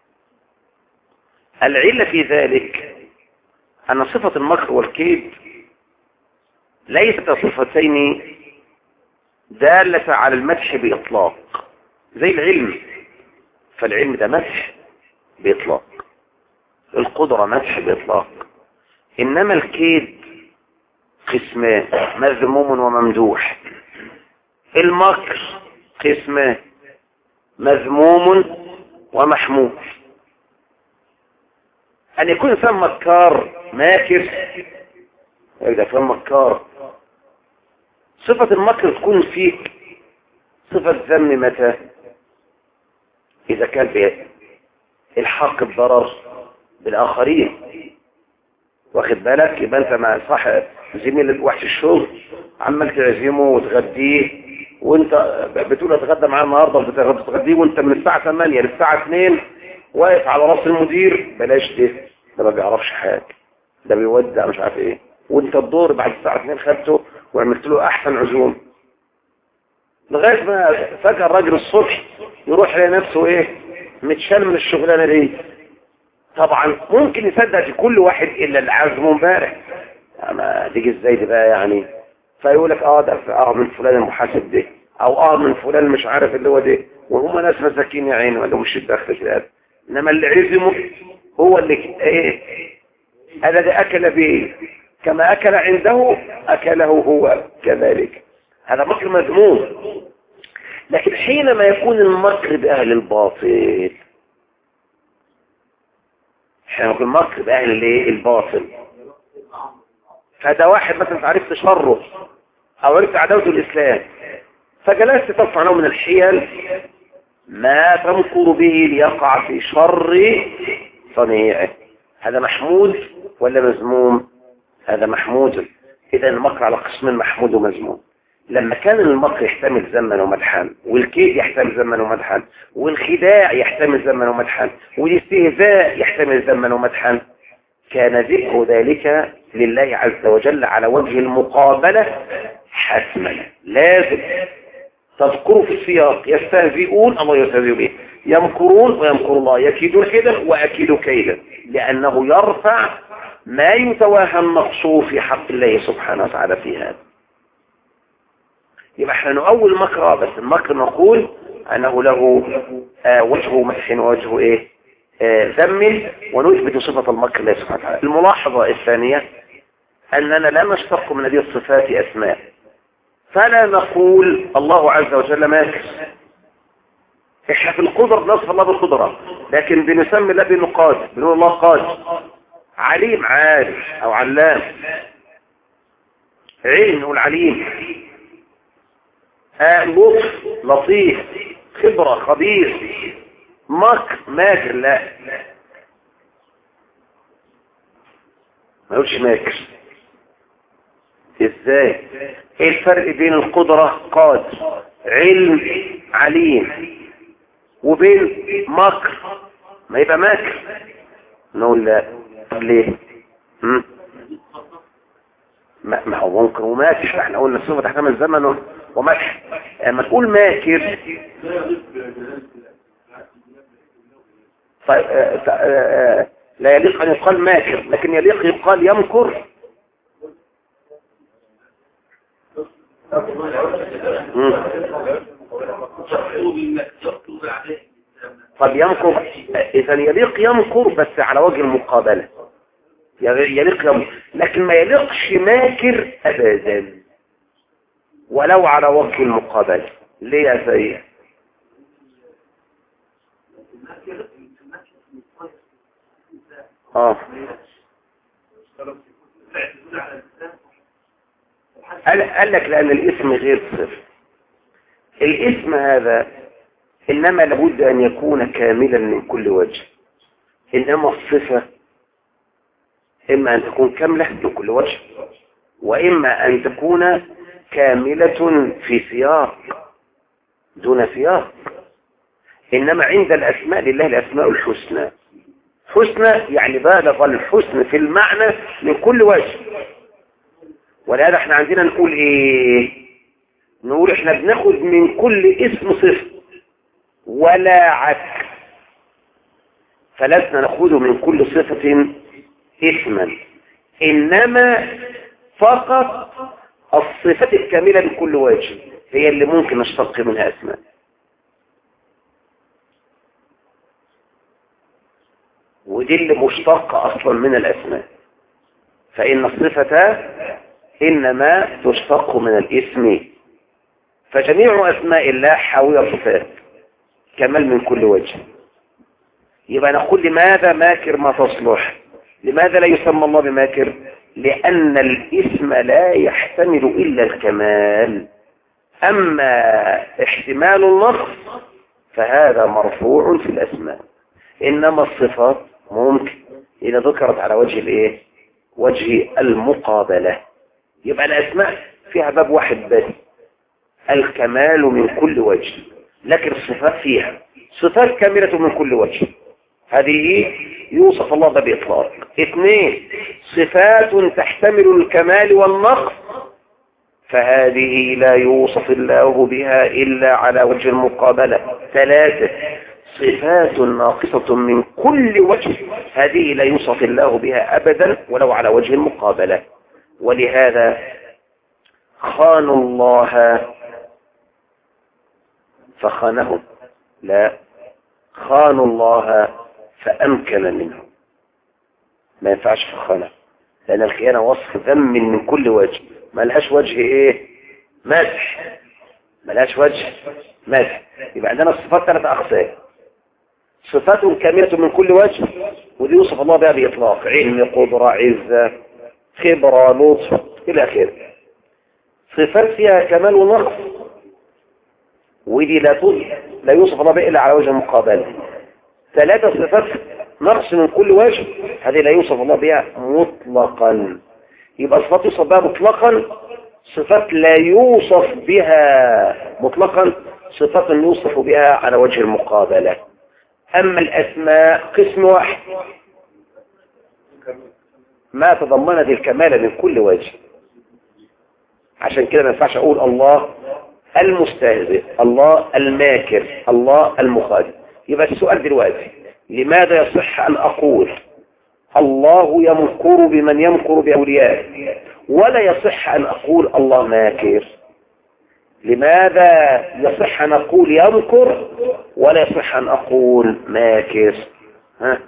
العلة في ذلك أن صفة المكر والكيد ليست صفتين دالة على المدح بإطلاق زي العلم، فالعلم ده مدح بإطلاق، القدرة مدح بإطلاق. إنما الكيد قسمان، مذموم وممدوح. المكر قسمان، مذموم ومحمود. أن يكون إنسان مكار ماكر، إذا كان مكار صفة المكر تكون فيك صفة ذم متى؟ إذا كان الحق الضرر بالآخرين، واخد بالك؟ يبقى أنت مع صاحب زميل وحش الشغل عمال تعزمه وتغديه، وانت بتقول اتغدى معاه النهارده بتغديه وانت من الساعة ثمانية للساعة اثنين واقف على راس المدير. بلاش ده، ده ما بيعرفش حاجة، ده بيودع مش عارف ايه، وانت الدور بعد الساعة اثنين خدته وعملت له احسن عزوم، لغاية ما فجأة الراجل الصبح يروح يلاقي نفسه ايه؟ متشال من الشغلانة دي. طبعا ممكن يصدق في كل واحد الا اللي عازمه امبارح، اما تيجي ازاي دي بقى يعني؟ فيقول لك اه ده اه من فلان المحاسب ده، او اه من فلان مش عارف اللي هو ده، وهم ناس مساكين يا عيني ولا مش الدخل كده. انما اللي عزمه هو اللي ايه؟ الذي أكل به كما أكل عنده أكله هو كذلك. هذا مكر مذموم. لكن حينما يكون المكر بأهل الباطل، حينما يكون المكر بأهل الباطل، فهذا واحد مثلا عرفت شره أو عرفت عداوة الإسلام، فجلست تصنع له من الحيل ما تمكر به ليقع في شر صنيعه. هذا محمود ولا مذموم؟ هذا محمود. إذا المكر على قسم محمود ومذموم. لما كان المكر يحتمل ذما ومدحا، والكيد يحتمل ذما ومدحا، والخداع يحتمل ذما ومدحا، والاستهزاء يحتمل ذما ومدحا، كان ذكر ذلك لله عز وجل على وجه المقابلة حتما لازم تذكروا في السياق. يستهزئون الله يستهزئ به، يمكرون ويمكر الله، يكيدون كيدا وأكيد كيدا، لأنه يرفع ما يتوهم مقصور في حق الله سبحانه وتعالى في هذا. يبقى احنا نؤول مكر، بس المكر نقول أنه له آه وجهه مدح ووجهه ايه آه ذم، ونثبت صفة المكر لله سبحانه وتعالى. الملاحظة الثانية أننا لا نشتق من هذه الصفات أسماء، فلا نقول الله عز وجل ماكر. احنا في القدر نصف الله بالقدرة، لكن بنسمي الله بأنه قادر، بنقول الله قادر. عليم عالم أو علام، علم نقول عليم، آه لطف لطيف، خبرة خبير. مكر ماكر لا، ما يقولش ماكر. ازاي؟ ايه الفرق بين القدرة قادر علم عليم وبين مكر؟ ما يبقى ماكر. نقول لا. طب ليه؟ هم؟ ما هو منكر وماكر، احنا قلنا الصفة تحتمل زمن ومدح. اما تقول ماكر طيب آه آه لا يليق ان يقال ماكر، لكن يليق يقال يمكر. طب يمكر، اذا يليق يمكر بس على وجه المقابلة، يليق يمكر، لكن ما يليقش ماكر ابدا ولو على وجه المقابلة. ليه يا سيد؟ اه قال لك لأن الاسم غير صفة. الاسم هذا إنما لابد أن يكون كاملا من كل وجه، إنما الصفة إما أن تكون كاملة من كل وجه، وإما أن تكون كاملة في سياق دون سياق. إنما عند الأسماء لله الأسماء الحسنى، حسنى يعني بالغ الحسن في المعنى من كل وجه. ولهذا احنا عندنا نقول ايه؟ نقول احنا بناخد من كل اسم صفة ولا عكس، فلسنا ناخده من كل صفة اسما، انما فقط الصفات الكاملة من كل وجه هي اللي ممكن نشتق منها اسماء. ودي اللي مشتقة اصلا من الاسماء، فان الصفة إنما تشتق من الاسم. فجميع أسماء الله حاوية صفات كمال من كل وجه. يبقى نقول لماذا ماكر ما تصلح؟ لماذا لا يسمى الله بماكر؟ لأن الاسم لا يحتمل إلا الكمال، أما احتمال النقص فهذا مرفوع في الأسماء، إنما الصفات ممكن إذا ذكرت على وجه الإيه؟ وجه المقابلة. يبقى الأسماء فيها باب واحد بس، الكمال من كل وجه، لكن الصفات فيها صفات كاملة من كل وجه. هذه يوصف الله بإطلاق. اثنين، صفات تحتمل الكمال والنقص، فهذه لا يوصف الله بها إلا على وجه المقابلة. ثلاثة، صفات ناقصة من كل وجه، هذه لا يوصف الله بها أبدا ولو على وجه المقابلة. ولهذا خانوا الله فخانهم، لا، خانوا الله فأمكن منهم. ما ينفعش في الخانة، لأن الخيانة وصف ذم من كل وجه، ما لهاش وجه إيه؟ مدح، ما لهاش وجه مدح. يبقى عندنا الصفات ثلاث أقسام: صفات كاملة من كل وجه، ودي يوصف الله بها بإطلاق: علم، قدرة، عزة، خبرة، لطف، إلى آخره. صفات فيها كمال ونقص، ودي لا توصف لا يوصف الله بها إلا على وجه المقابلة. ثلاثة صفات نقص من كل وجه، هذه لا يوصف الله بها مطلقا. يبقى صفات يوصف بها مطلقا، صفات لا يوصف بها مطلقا، صفات يوصف بها على وجه المقابلة. أما الأسماء قسم واحد، ما تضمنت الكمال من كل وجه. عشان كده ما ينفعش أقول الله المستهزئ، الله الماكر، الله المخادع. يبقى السؤال دلوقتي: لماذا يصح أن أقول الله يمكر بمن يمكر بأوليائه، ولا يصح أن أقول الله ماكر؟ لماذا يصح أن أقول يمكر ولا يصح أن أقول ماكر؟ ها؟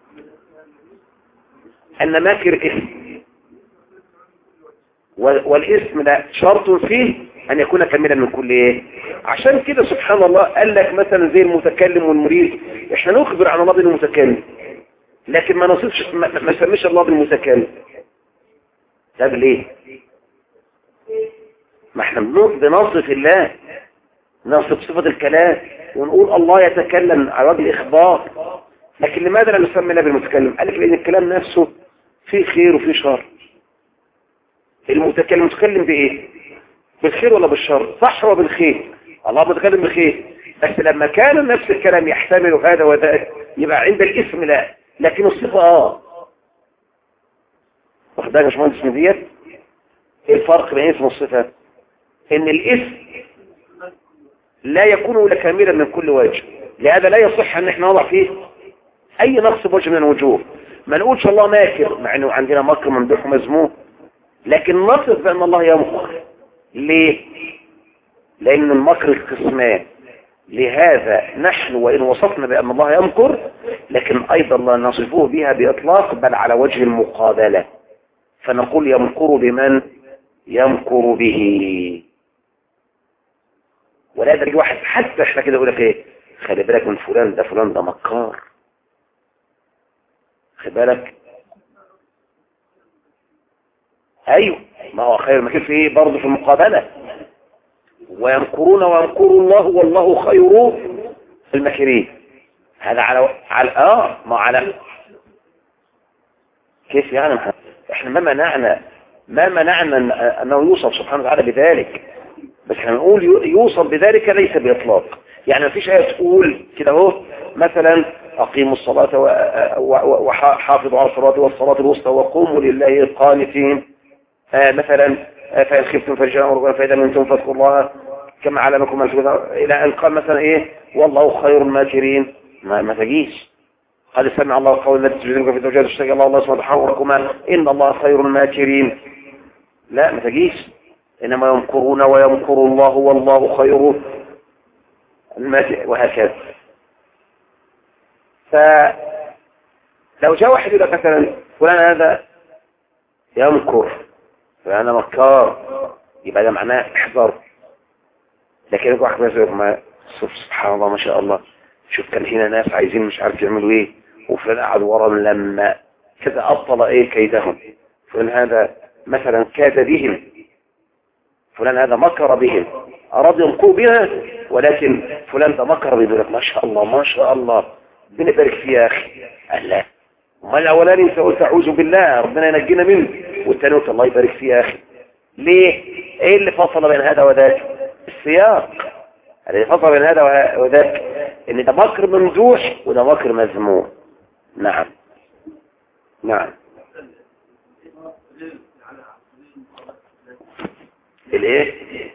أن ماكر اسم، والاسم لا شرط فيه أن يكون كاملا من كل إيه. عشان كده سبحان الله قال لك مثلا زي المتكلم والمريد، إحنا نخبر عن الله بالمتكلم لكن ما نصفش ما, ما نسميش الله بالمتكلم. طب ليه؟ ما احنا بنصف الله، نصف صفة الكلام ونقول الله يتكلم على وجه الإخبار، لكن لماذا لا نسمي الله بالمتكلم؟ قال لك لأن الكلام نفسه فيه خير وفيه شر. المتكلم متكلم بإيه؟ بالخير ولا بالشر؟ صح، هو بالخير، الله متكلم بالخير، بس لما كان نفس الكلام يحتمل هذا وذاك يبقى عند الاسم لا، لكن الصفة اه. واخد بالك يا باشمهندس من ديت؟ ايه الفرق بين اسم والصفة؟ ان الاسم لا يكون الا كاملا من كل وجه، لهذا لا يصح ان احنا نضع فيه اي نقص بوجه من الوجوه. ما نقولش الله ماكر مع انه عندنا مكر ممدوح ومذموم، لكن نصف بان الله يمكر. ليه؟ لان المكر قسمان، لهذا نحن وان وصفنا بان الله يمكر لكن ايضا لا نصفه بها باطلاق بل على وجه المقابلة، فنقول يمكر بمن يمكر به. ولا يدري واحد حتى احنا كده يقول لك ايه، خلي بالك من فلان ده، فلان ده مكار، خلي بالك. ايوه، ما هو خير مكر في ايه برضه في المقابلة. ويمكرون ويمكر الله والله خير الماكرين. هذا على على اه ما على كيف يعني؟ احنا ما منعنا ما منعنا انه يوصف سبحانه وتعالى بذلك، بس احنا نقول يوصف بذلك ليس باطلاق. يعني ما فيش آية تقول كده اهو مثلا اقيموا الصلاة وحافظوا على الصلاة والصلاة الوسطى وقوموا لله قانتين، آه مثلا آه فإن خفتم فرجالا وركبانا فإذا منتم فاذكروا الله كما علمكم ما تقولون، الى ان قال مثلا ايه والله خير الماكرين. ما, ما تجيش قد سمع الله قول التي تجادلك في زوجها تشتكي الله الله سبحانه وتعالى ان الله خير الماكرين. لا ما تجيش، انما يمكرون ويمكر الله والله خير الماكرين، وهكذا. فلو جاء واحد يقول مثلا فلان هذا يمكر فانا مكار، يبقى ده معناه احذر. لكن يقول واحد ما سبحان الله ما شاء الله، شوف كان هنا ناس عايزين مش عارف يعملوا ايه وفلان قعد ورا لما كذا ابطل ايه كيدهم، فلان هذا مثلا كاد بهم، فلان هذا مكر بهم، اراد يمكروا بها، ولكن فلان ده مكر بهم. لك ما شاء الله ما شاء الله ربنا يبارك فيه يا اخي. قال لا، ما الاولاني انت قلت اعوذ بالله ربنا ينجينا منه، والثاني قلت الله يبارك فيه يا اخي. ليه؟ ايه اللي فصل بين هذا وذاك؟ السياق اللي فصل بين هذا وذاك ان ده مكر ممدوح وده مكر مذموم. نعم نعم. الايه؟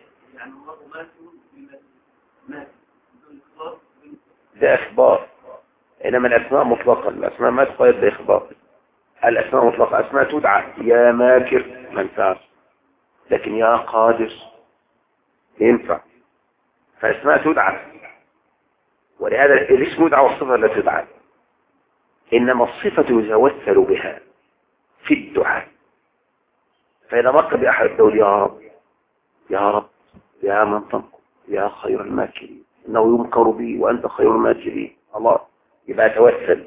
ده اخبار، انما الاسماء مطلقا، الاسماء ما تقيد باخبار. الاسماء مطلقه، اسماء تدعى يا ماكر ما ينفعش، لكن يا قادر ينفع، فاسماء تدعى، ولهذا الاسم يدعى والصفه لا تدعى، انما الصفه يتوسل بها. في الدعاء. فإذا مر بأحد يقول يا رب يا رب يا من تنقل يا خير الماكرين إنه يمكر بي وأنت خير الماكرين الله، يبقى توسل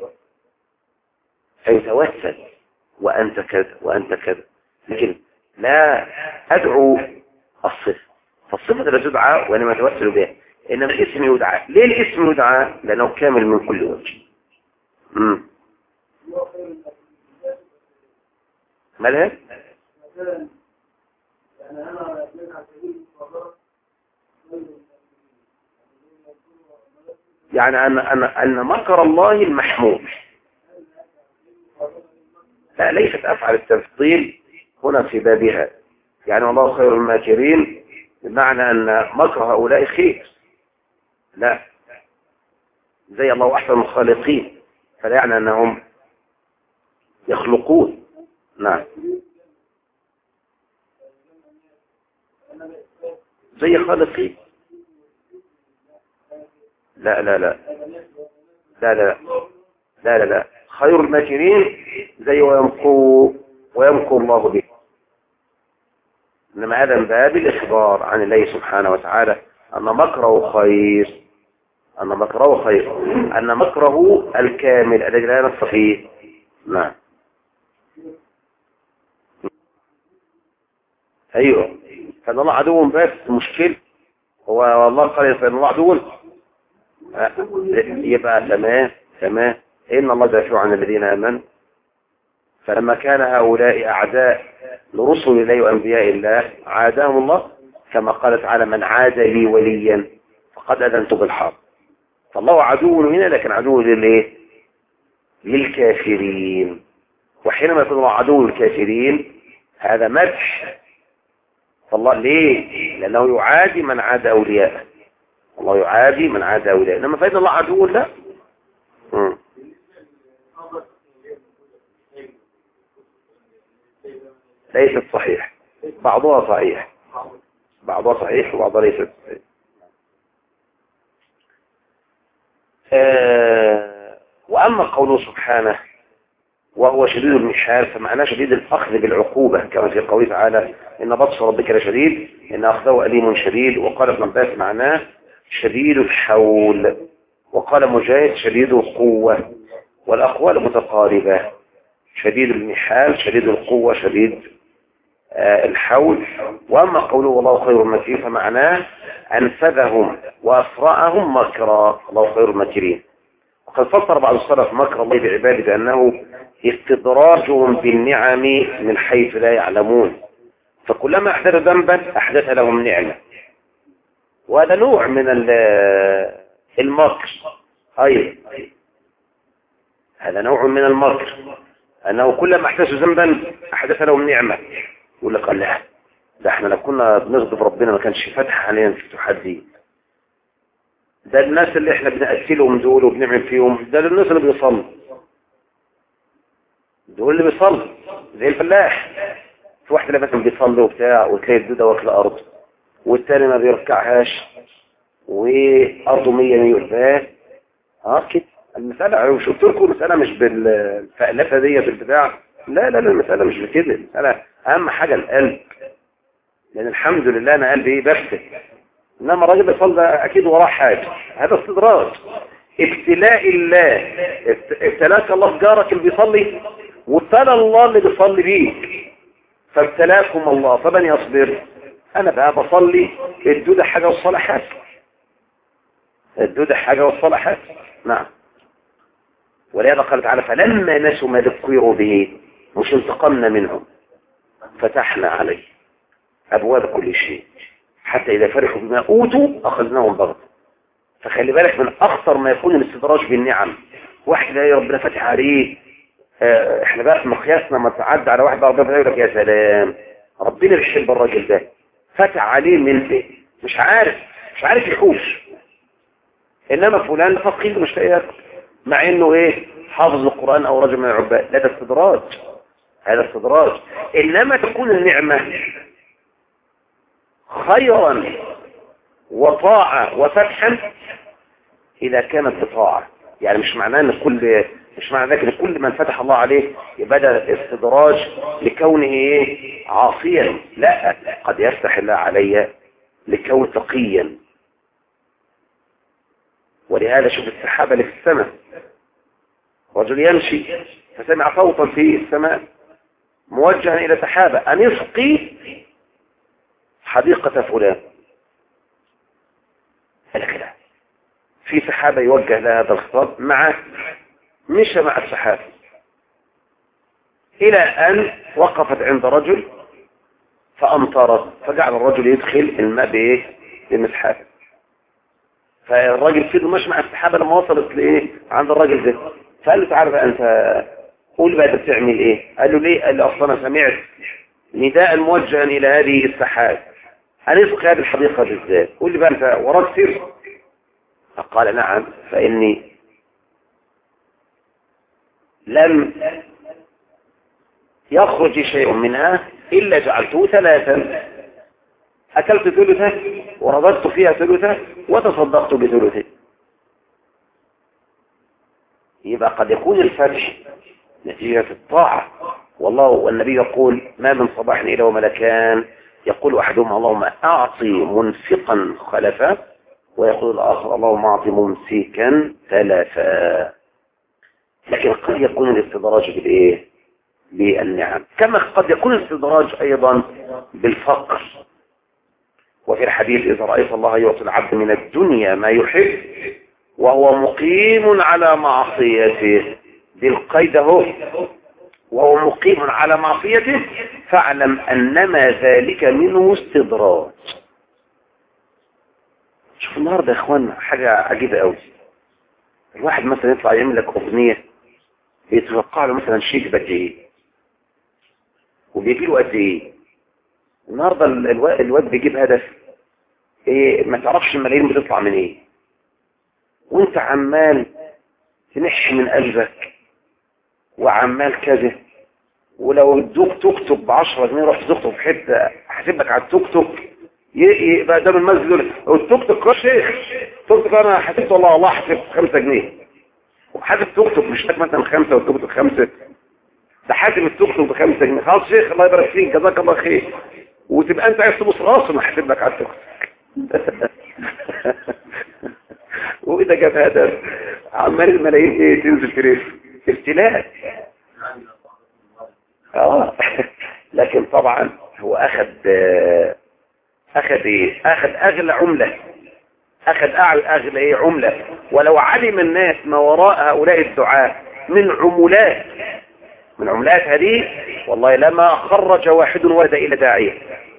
فيتوسل وأنت كذا وأنت كذا، لكن لا أدعو الصفة، فالصفة لا تدعى وإنما توسل بها، إنما الاسم يدعى. ليه الاسم يدعى؟ لأنه كامل من كل وجه. امم مالها؟ يعني أن أن أن مكر الله المحمود. لا، ليست أفعل التفضيل هنا في بابها، يعني والله خير الماكرين بمعنى أن مكر هؤلاء خير، لا، زي الله أحسن الخالقين، فلا يعني أنهم يخلقون. نعم، زي خالقين. لا لا لا لا لا لا لا لا خير الماكرين زي ويمكر ويمكر الله به، إنما هذا من باب الإخبار عن الله سبحانه وتعالى أن مكره خير، أن مكره خير، أن مكره الكامل الذي لا نص فيه. نعم، أيوه، فإن الله عدو بس مشكل، هو والله قال فإن الله عدو يبقى تمام تمام. إن الله دافع عن الذين آمنوا، فلما كان هؤلاء أعداء لرسل الله وأنبياء الله عادهم الله، كما قال تعالى من عاد لي وليا فقد أذنت بالحرب. فالله عدو هنا، لكن عدو للإيه؟ للكافرين. وحينما يكون الله عدو للكافرين هذا مدح. فالله ليه؟ لأنه يعادي من عاد أولياءه، الله يعادي من عاد أولياءه، إنما فإن الله عدو لا. م. ليست صحيح، بعضها صحيح، بعضها صحيح وبعضها ليست صحيح. آه وأما قوله سبحانه وهو شديد المحال، فمعناه شديد الأخذ بالعقوبة، كما في قوله تعالى إن بطش ربك لشديد إن أخذه أليم شديد. وقال ابن عباس معناه شديد الحول، وقال مجاهد شديد القوة، والأقوال متقاربة، شديد المحال شديد القوة شديد آه الحول. وأما قوله والله خير الماكرين فمعناه أنفذهم وأسرعهم مكرا، الله خير الماكرين. وقد فسر بعض السلف مكر الله بعباده بأنه استدراجهم بالنعم من حيث لا يعلمون، فكلما أحدث ذنبا أحدث لهم نعمة، وهذا نوع من المكر أيضا، هذا نوع من المكر، أنه كلما أحدثوا ذنبا أحدث لهم نعمة. يقول لك لا، ده احنا لو كنا بنغضب ربنا ما كانش فتح علينا الفتوحات دي، ده الناس اللي احنا بنأكلهم دول وبنعمل فيهم، ده الناس اللي بيصلوا، دول اللي بيصلوا زي الفلاح. في واحد اللي مثلا بيصلي وبتاع وتلاقي الدودة واكله أرض، والتاني ما بيركعهاش وأرضه مية مية والباقي اه كده. المسألة مش قلت لكم المسألة مش بالفألفة دي بالبتاع، لا لا لا المسألة مش بكده، المسألة أهم حاجة القلب، لأن الحمد لله أنا قلبي إيه بفتك، إنما الراجل بيصلي أكيد وراه حاجة، هذا استدراج ابتلاء الله. ابتلاك الله بجارك اللي بيصلي، وابتلى الله اللي بيصلي بيك، فابتلاكم الله فمن يصبر. أنا بقى بصلي الدودة حاجة والصلاة حاجة، الدودة حاجة والصلاة حاجة. نعم، ولهذا قال تعالى فلما نسوا ما ذكروا به مش انتقمنا منهم فتحنا عليه أبواب كل شيء حتى إذا فرحوا بما أوتوا أخذناهم بغتة. فخلي بالك من أخطر ما يكون الاستدراج بالنعم. واحد يا ربنا فتح عليه، اه احنا بقى في مقياسنا ما تعدى على واحد ربنا يقول لك يا سلام ربنا بيحب الراجل ده، فتح عليه من مش عارف مش عارف يحوش، إنما فلان فقير مش لاقي ياكل مع إنه إيه حافظ القرآن أو رجل من العباد. لا، ده استدراج، هذا استدراج. إنما تكون النعمة خيرا وطاعة وفتحا إذا كانت بطاعة، يعني مش معناه أن كل مش معنى ذلك ان كل من فتح الله عليه يبقى ده استدراج لكونه ايه عاصيا، لا، قد يفتح الله علي لكون تقيا. ولهذا شوف السحابة اللي في السماء، رجل يمشي فسمع صوتا في السماء موجها الى سحابة ان اسقي حديقة فلان، الخلاف في سحابة يوجه لها هذا الخطاب، مع مشى مع السحابة إلى أن وقفت عند رجل فأمطرت، فجعل الرجل يدخل الماء بإيه؟ بمسحابة. فالراجل فضل ماشي مع السحابة لما وصلت لإيه؟ عند الراجل ده، فقال له تعالى بقى أنت قول بقى أنت بتعمل إيه؟ قال له ليه؟ قال له أصلا أنا سمعت نداء موجها إلى هذه السحاب هنسقي هذه الحديقة بالذات، قول لي بقى أنت وراك سر؟ فقال نعم، فإني لم يخرج شيء منها إلا جعلته ثلاثا، أكلت ثلثة ورضت فيها ثلثة وتصدقت بثلثة. يبقى قد يكون الفتح نتيجة الطاعة، والله والنبي يقول ما من صباح إلا وملكان يقول أحدهما اللهم أعطي منفقا خلفا، ويقول الآخر اللهم أعطي ممسكا تلفا. لكن قد يكون الاستدراج بالإيه؟ بالنعم، كما قد يكون الاستدراج أيضا بالفقر. وفي الحديث إذا رأيت الله يعطي العبد من الدنيا ما يحب وهو مقيم على معصيته، بالقيد اهو، وهو مقيم على معصيته فاعلم أنما ذلك منه استدراج. شوف النهارده يا اخوان حاجة عجيبة قوي، الواحد مثلا يطلع يعمل لك أغنية بيتوقع له مثلا شيك بقد ايه وبيجي له قد ايه. النهارده الواد بيجيب هدف ايه ما تعرفش الملايين بتطلع من ايه، وانت عمال تنحي من قلبك وعمال كذا، ولو ادوك توك توك بعشرة جنيه رحت تخطب في حته حاسبك على التوك توك يبقى ده من المسجد يقول التوك توك يا شيخ توك توك انا حسبت والله والله حسبت خمسة جنيه، وحاسب توك توك مش مثلا خمسة والتوك توك خمسة، ده حاسب التوك توك بخمسة جنيه. خلاص شيخ الله يبارك فيك جزاك الله خير، وتبقى انت عايز تبص راسه ما حاسب لك على التوك توك. واذا جاب هدف عمال الملايين ايه تنزل في ريف ابتلاء. اه لكن طبعا هو اخذ اخذ ايه اخذ اغلى عملة، اخذ اغلى ايه عملة. ولو علم الناس ما وراء هؤلاء الدعاء من عملات من عملات هذه والله لما خرج واحد ولد الى داعية،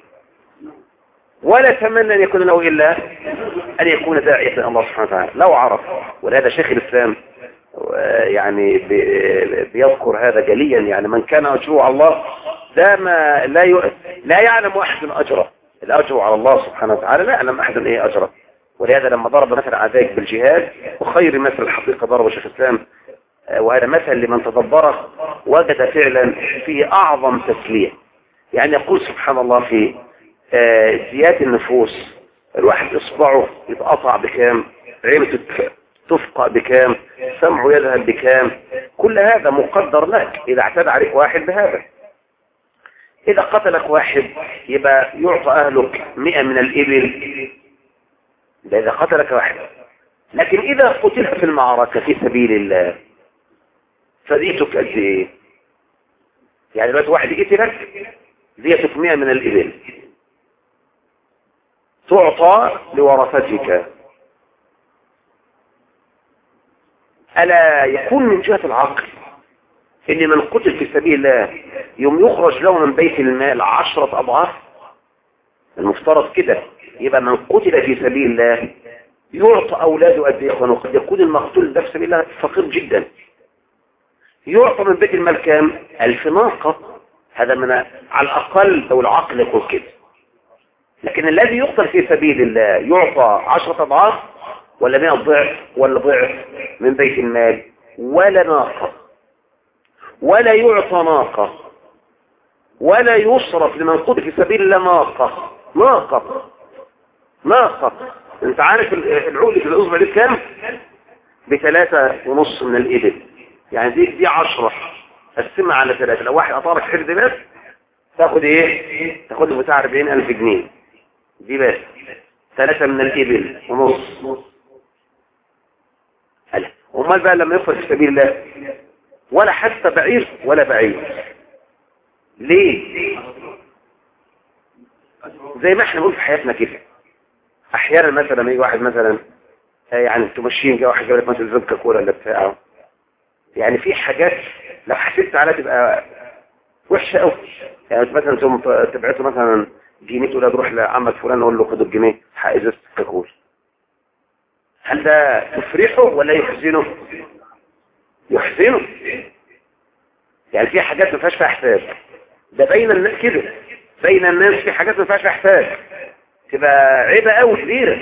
ولا تمنى ان يكون له الا ان يكون داعية الى الله سبحانه وتعالى لو عرف. ولهذا شيخ الاسلام يعني بيذكر هذا جليا، يعني من كان اجره على الله ده ما لا ي... لا يعلم احد اجره، الاجر على الله سبحانه وتعالى لا يعلم احد ايه اجره. ولهذا لما ضرب مثل عذاك بالجهاد وخير مثل الحقيقة ضرب شيخ الاسلام، وهذا مثل لمن تدبره وجد فعلا فيه اعظم تسلية. يعني يقول سبحان الله في زيادة النفوس الواحد اصبعه يتقطع بكام، عينه تفقع بكام، سمعه يذهب بكام، كل هذا مقدر لك اذا اعتدى عليك واحد بهذا. اذا قتلك واحد يبقى يعطى اهلك مئة من الابل، ده اذا قتلك واحد. لكن اذا قتلت في المعركة في سبيل الله فديتك قد ايه؟ يعني دلوقتي واحد يقتلك ديتك مئة من الابل تعطى لورثتك. ألا يكون من جهة العقل إن من قتل في سبيل الله يوم يخرج له من بيت المال عشرة أضعاف؟ المفترض كده يبقى من قتل في سبيل الله يعطى أولاده قد ايه؟ وقد يكون المقتول ده في سبيل الله فقير جدا، يعطى من بيت المال كام؟ ألف ناقة. هذا من على الأقل لو العقل يقول كده. لكن الذي يقتل في سبيل الله يعطى عشرة أضعاف ولا مئة ضعف ولا ضعف من بيت المال، ولا ناقة ولا يعطى ناقة ولا يصرف لمن قتل في سبيل الله ناقة ناقة ناقة. انت عارف العقل في الأصبع دي كام؟ بثلاثة ونص من الإبل. يعني دي دي عشرة قسمها على ثلاثة، لو واحد أطارك حرز بس تاخد ايه؟ تاخد له بتاع أربعين ألف جنيه دي بس، ثلاثة من الإبل ونص. هلا امال بقى لما يخرج في سبيل الله ولا حتى بعير ولا بعير، ليه؟ زي ما احنا نقول في حياتنا كده، احيانا مثلا يجي واحد مثلا يعني تمشين جه واحد جاب لك مثلا زبكه كولا ولا بتاعه، يعني في حاجات لو حسبت عليها تبقى وحشه قوي. يعني مثلا ثم تبعته مثلا جنيه تقول له روح لعمك فلان قول له خد الجنيه حق ازازه كاكول، هل ده يفرحه ولا يحزنه؟ يحزنه. يعني في حاجات ما فيهاش فيها حساب، ده بين الناس كده، بين الناس في حاجات ما فيهاش فيها حساب تبقى عيبه قوي كبيره.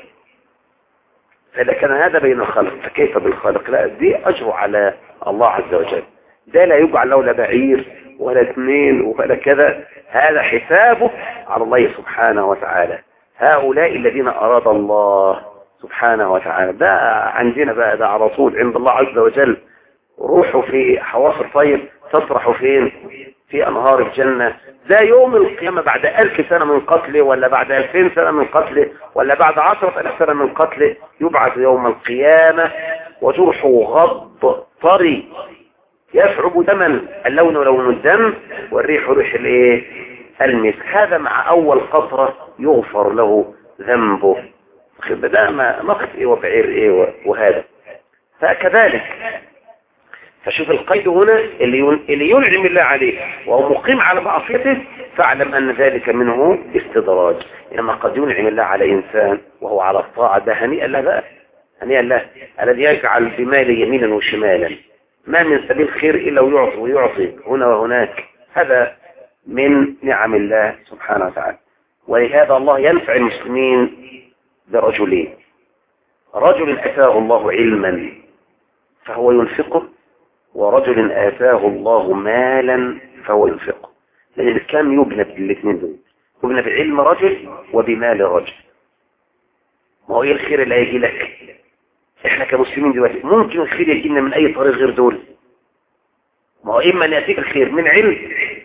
فإذا كان هذا بين الخلق فكيف بالخلق؟ لا، دي أجر على الله عز وجل، ده لا يجعل له لا بعير ولا اثنين ولا كذا، هذا حسابه على الله سبحانه وتعالى. هؤلاء الذين أراد الله سبحانه وتعالى، ده عندنا بقى ده على طول عند الله عز وجل. روحوا في حواص الطيب تسرحوا فين؟ في أنهار الجنة. ده يوم القيامة بعد ألف سنة من قتله، ولا بعد ألفين سنة من قتله، ولا بعد عشرة ألف سنة من قتله، يبعث يوم القيامة وجرحه غض طري يشعب دما، اللون لون الدم والريح ريح الايه؟ المسك. هذا مع أول قطرة يغفر له ذنبه. ده ما نقص ايه وبعير ايه وهذا. فكذلك فشوف القيد هنا اللي اللي ينعم الله عليه وهو مقيم على معصيته، فاعلم أن ذلك منه استدراج. إنما قد ينعم الله على إنسان وهو على الطاعة، ده هنيئا له بقى، هنيئا له الذي يجعل بماله يمينا وشمالا، ما من سبيل خير إلا ويعطي ويعطي هنا وهناك. هذا من نعم الله سبحانه وتعالى. ولهذا الله ينفع المسلمين برجلين: رجل أتاه الله علما فهو ينفقه، ورجل آتاه الله مالا فهو ينفقه. لأن الإسلام يبنى بالاثنين دول، يبنى بعلم رجل وبمال رجل. ما هو ايه الخير اللي هيجي لك؟ احنا كمسلمين دلوقتي ممكن الخير يجينا من اي طريق غير دول. ما هو اما ان ياتيك الخير من علم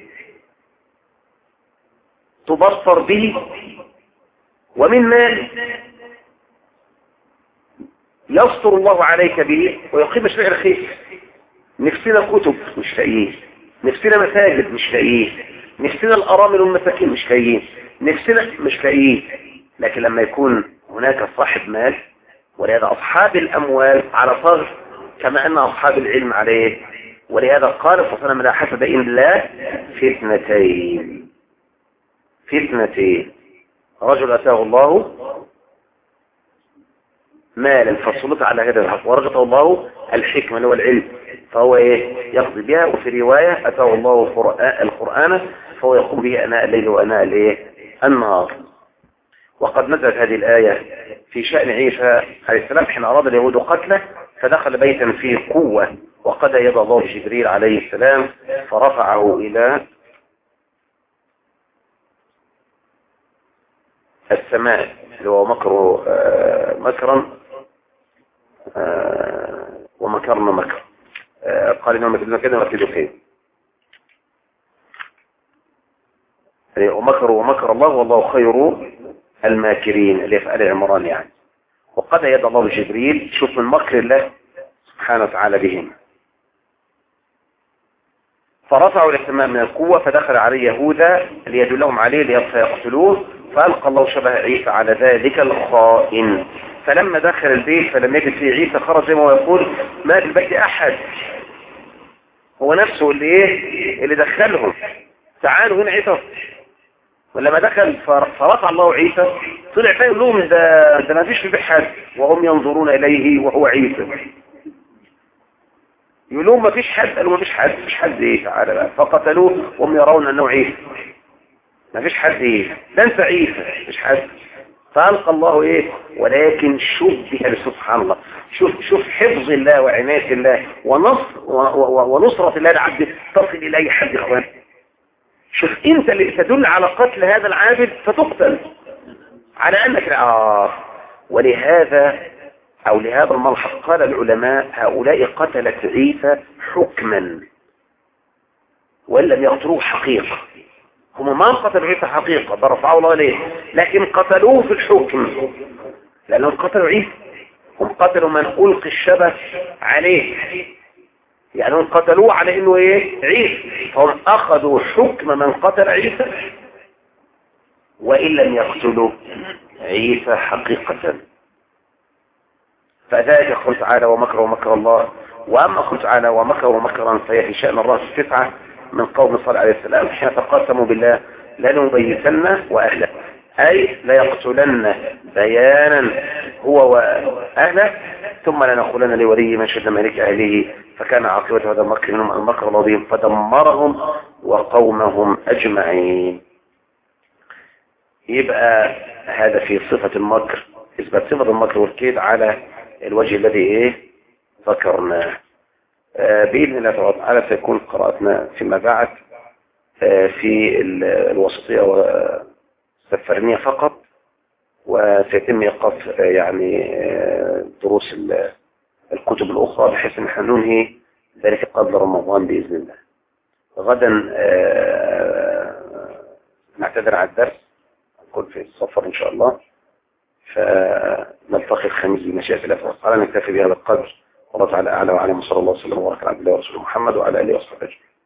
تبصر به، ومن مال يستر الله عليك به ويقيم شرع الخير. نفسنا كتب مش لاقيين، نفسنا مساجد مش لاقيين، نفسنا الارامل والمساكين مش لاقيين، نفسنا مش لاقيين. لكن لما يكون هناك صاحب مال، ولهذا اصحاب الاموال على صغر كما ان اصحاب العلم عليه. ولهذا قال صلى الله عليه وسلم: لا حسد الا في اثنتين، في اثنتين: رجل اتاه الله مالا فسلط على هذا الحق، ورزقه الله الحكمة اللي هو العلم فهو ايه؟ يقضي بها. وفي رواية: اتاه الله القرآن فهو يقوم به اناء الليل واناء الايه؟ النهار. وقد نزلت هذه الآية في شأن عيسى عليه السلام حين أراد اليهود قتله، فدخل بيتا فيه قوة وقد يد الله جبريل عليه السلام فرفعه إلى السماء، اللي هو مكر آه مكرا آه ومكرنا مكر. آه قال إنهم كذبنا كده وكذبوا كده، يعني ومكروا ومكر الله والله خير الماكرين، اللي في آل عمران يعني. وقد يد الله جبريل، شوف من مكر الله سبحانه وتعالى بهم. فرفعوا إلى السماء من القوة، فدخل عليه يهوذا ليدلهم عليه ليقتلوه، فألقى الله شبه عيسى على ذلك الخائن. فلما دخل البيت فلم يجد فيه عيسى خرج زي ما هو يقول: ما في البيت أحد. هو نفسه اللي ايه اللي دخلهم، تعالوا هنا عيسى. ولما دخل فرفع الله عيسى طلع فيه يقول لهم: ده ده ما فيش في البيت حد، وهم ينظرون إليه وهو عيسى. يقول لهم ما فيش حد، قالوا ما فيش حد، مش حد ايه، تعالى بقى. فقتلوه وهم يرون انه عيسى، ما فيش حد ايه، ده انت عيسى مش حد. فألقى الله ايه؟ ولكن شبه سبحان الله. شوف شوف حفظ الله وعناية الله ونصر ونصرة الله لعبده تصل الى اي حد يا اخوان. شوف انت اللي تدل على قتل هذا العابد فتقتل على انك اه. ولهذا او لهذا الملحق قال العلماء: هؤلاء قتلت عيسى حكما وإن لم يقتلوه حقيقة. هم ما قتلوا عيسى حقيقة، ده رفعوا الله إليه، لكن قتلوه في الحكم لأنهم قتلوا عيسى. هم قتلوا من ألقي الشبه عليه، يعني هم قتلوه على إنه إيه عيسى، فهم أخذوا حكم من قتل عيسى وإن لم يقتلوا عيسى حقيقة. فذلك قل تعالى ومكر ومكر الله. وأما قل تعالى ومكر ومكرا فهي شأن الرأس التسعة من قوم صالح عليه السلام حين تقاسموا بالله لنبيتن وأهله، أي ليقتلن بيانا هو وأهله ثم لنقولن لولي من شد ملك أهله، فكان عاقبة هذا المكر منهم المكر العظيم فدمرهم وقومهم أجمعين. يبقى هذا في صفة المكر، إثبات صفة المكر والكيد على الوجه الذي إيه ذكرناه. آه بإذن الله تعالى سيكون قراءتنا فيما بعد آه في الوسطية والسفرينية فقط، وسيتم إيقاف آه يعني آه دروس الكتب الأخرى بحيث أن نحن ننهي ذلك قبل رمضان بإذن الله. غدا آه نعتذر على الدرس، نكون في السفر إن شاء الله، فنلتقي الخميس بمشيئة الله تعالى. نكتفي بهذا القدر، والله تعالى أعلى وأعلم، صلى الله وسلم وبارك على عبد الله ورسوله محمد وعلى آله وصحبه أجمعين.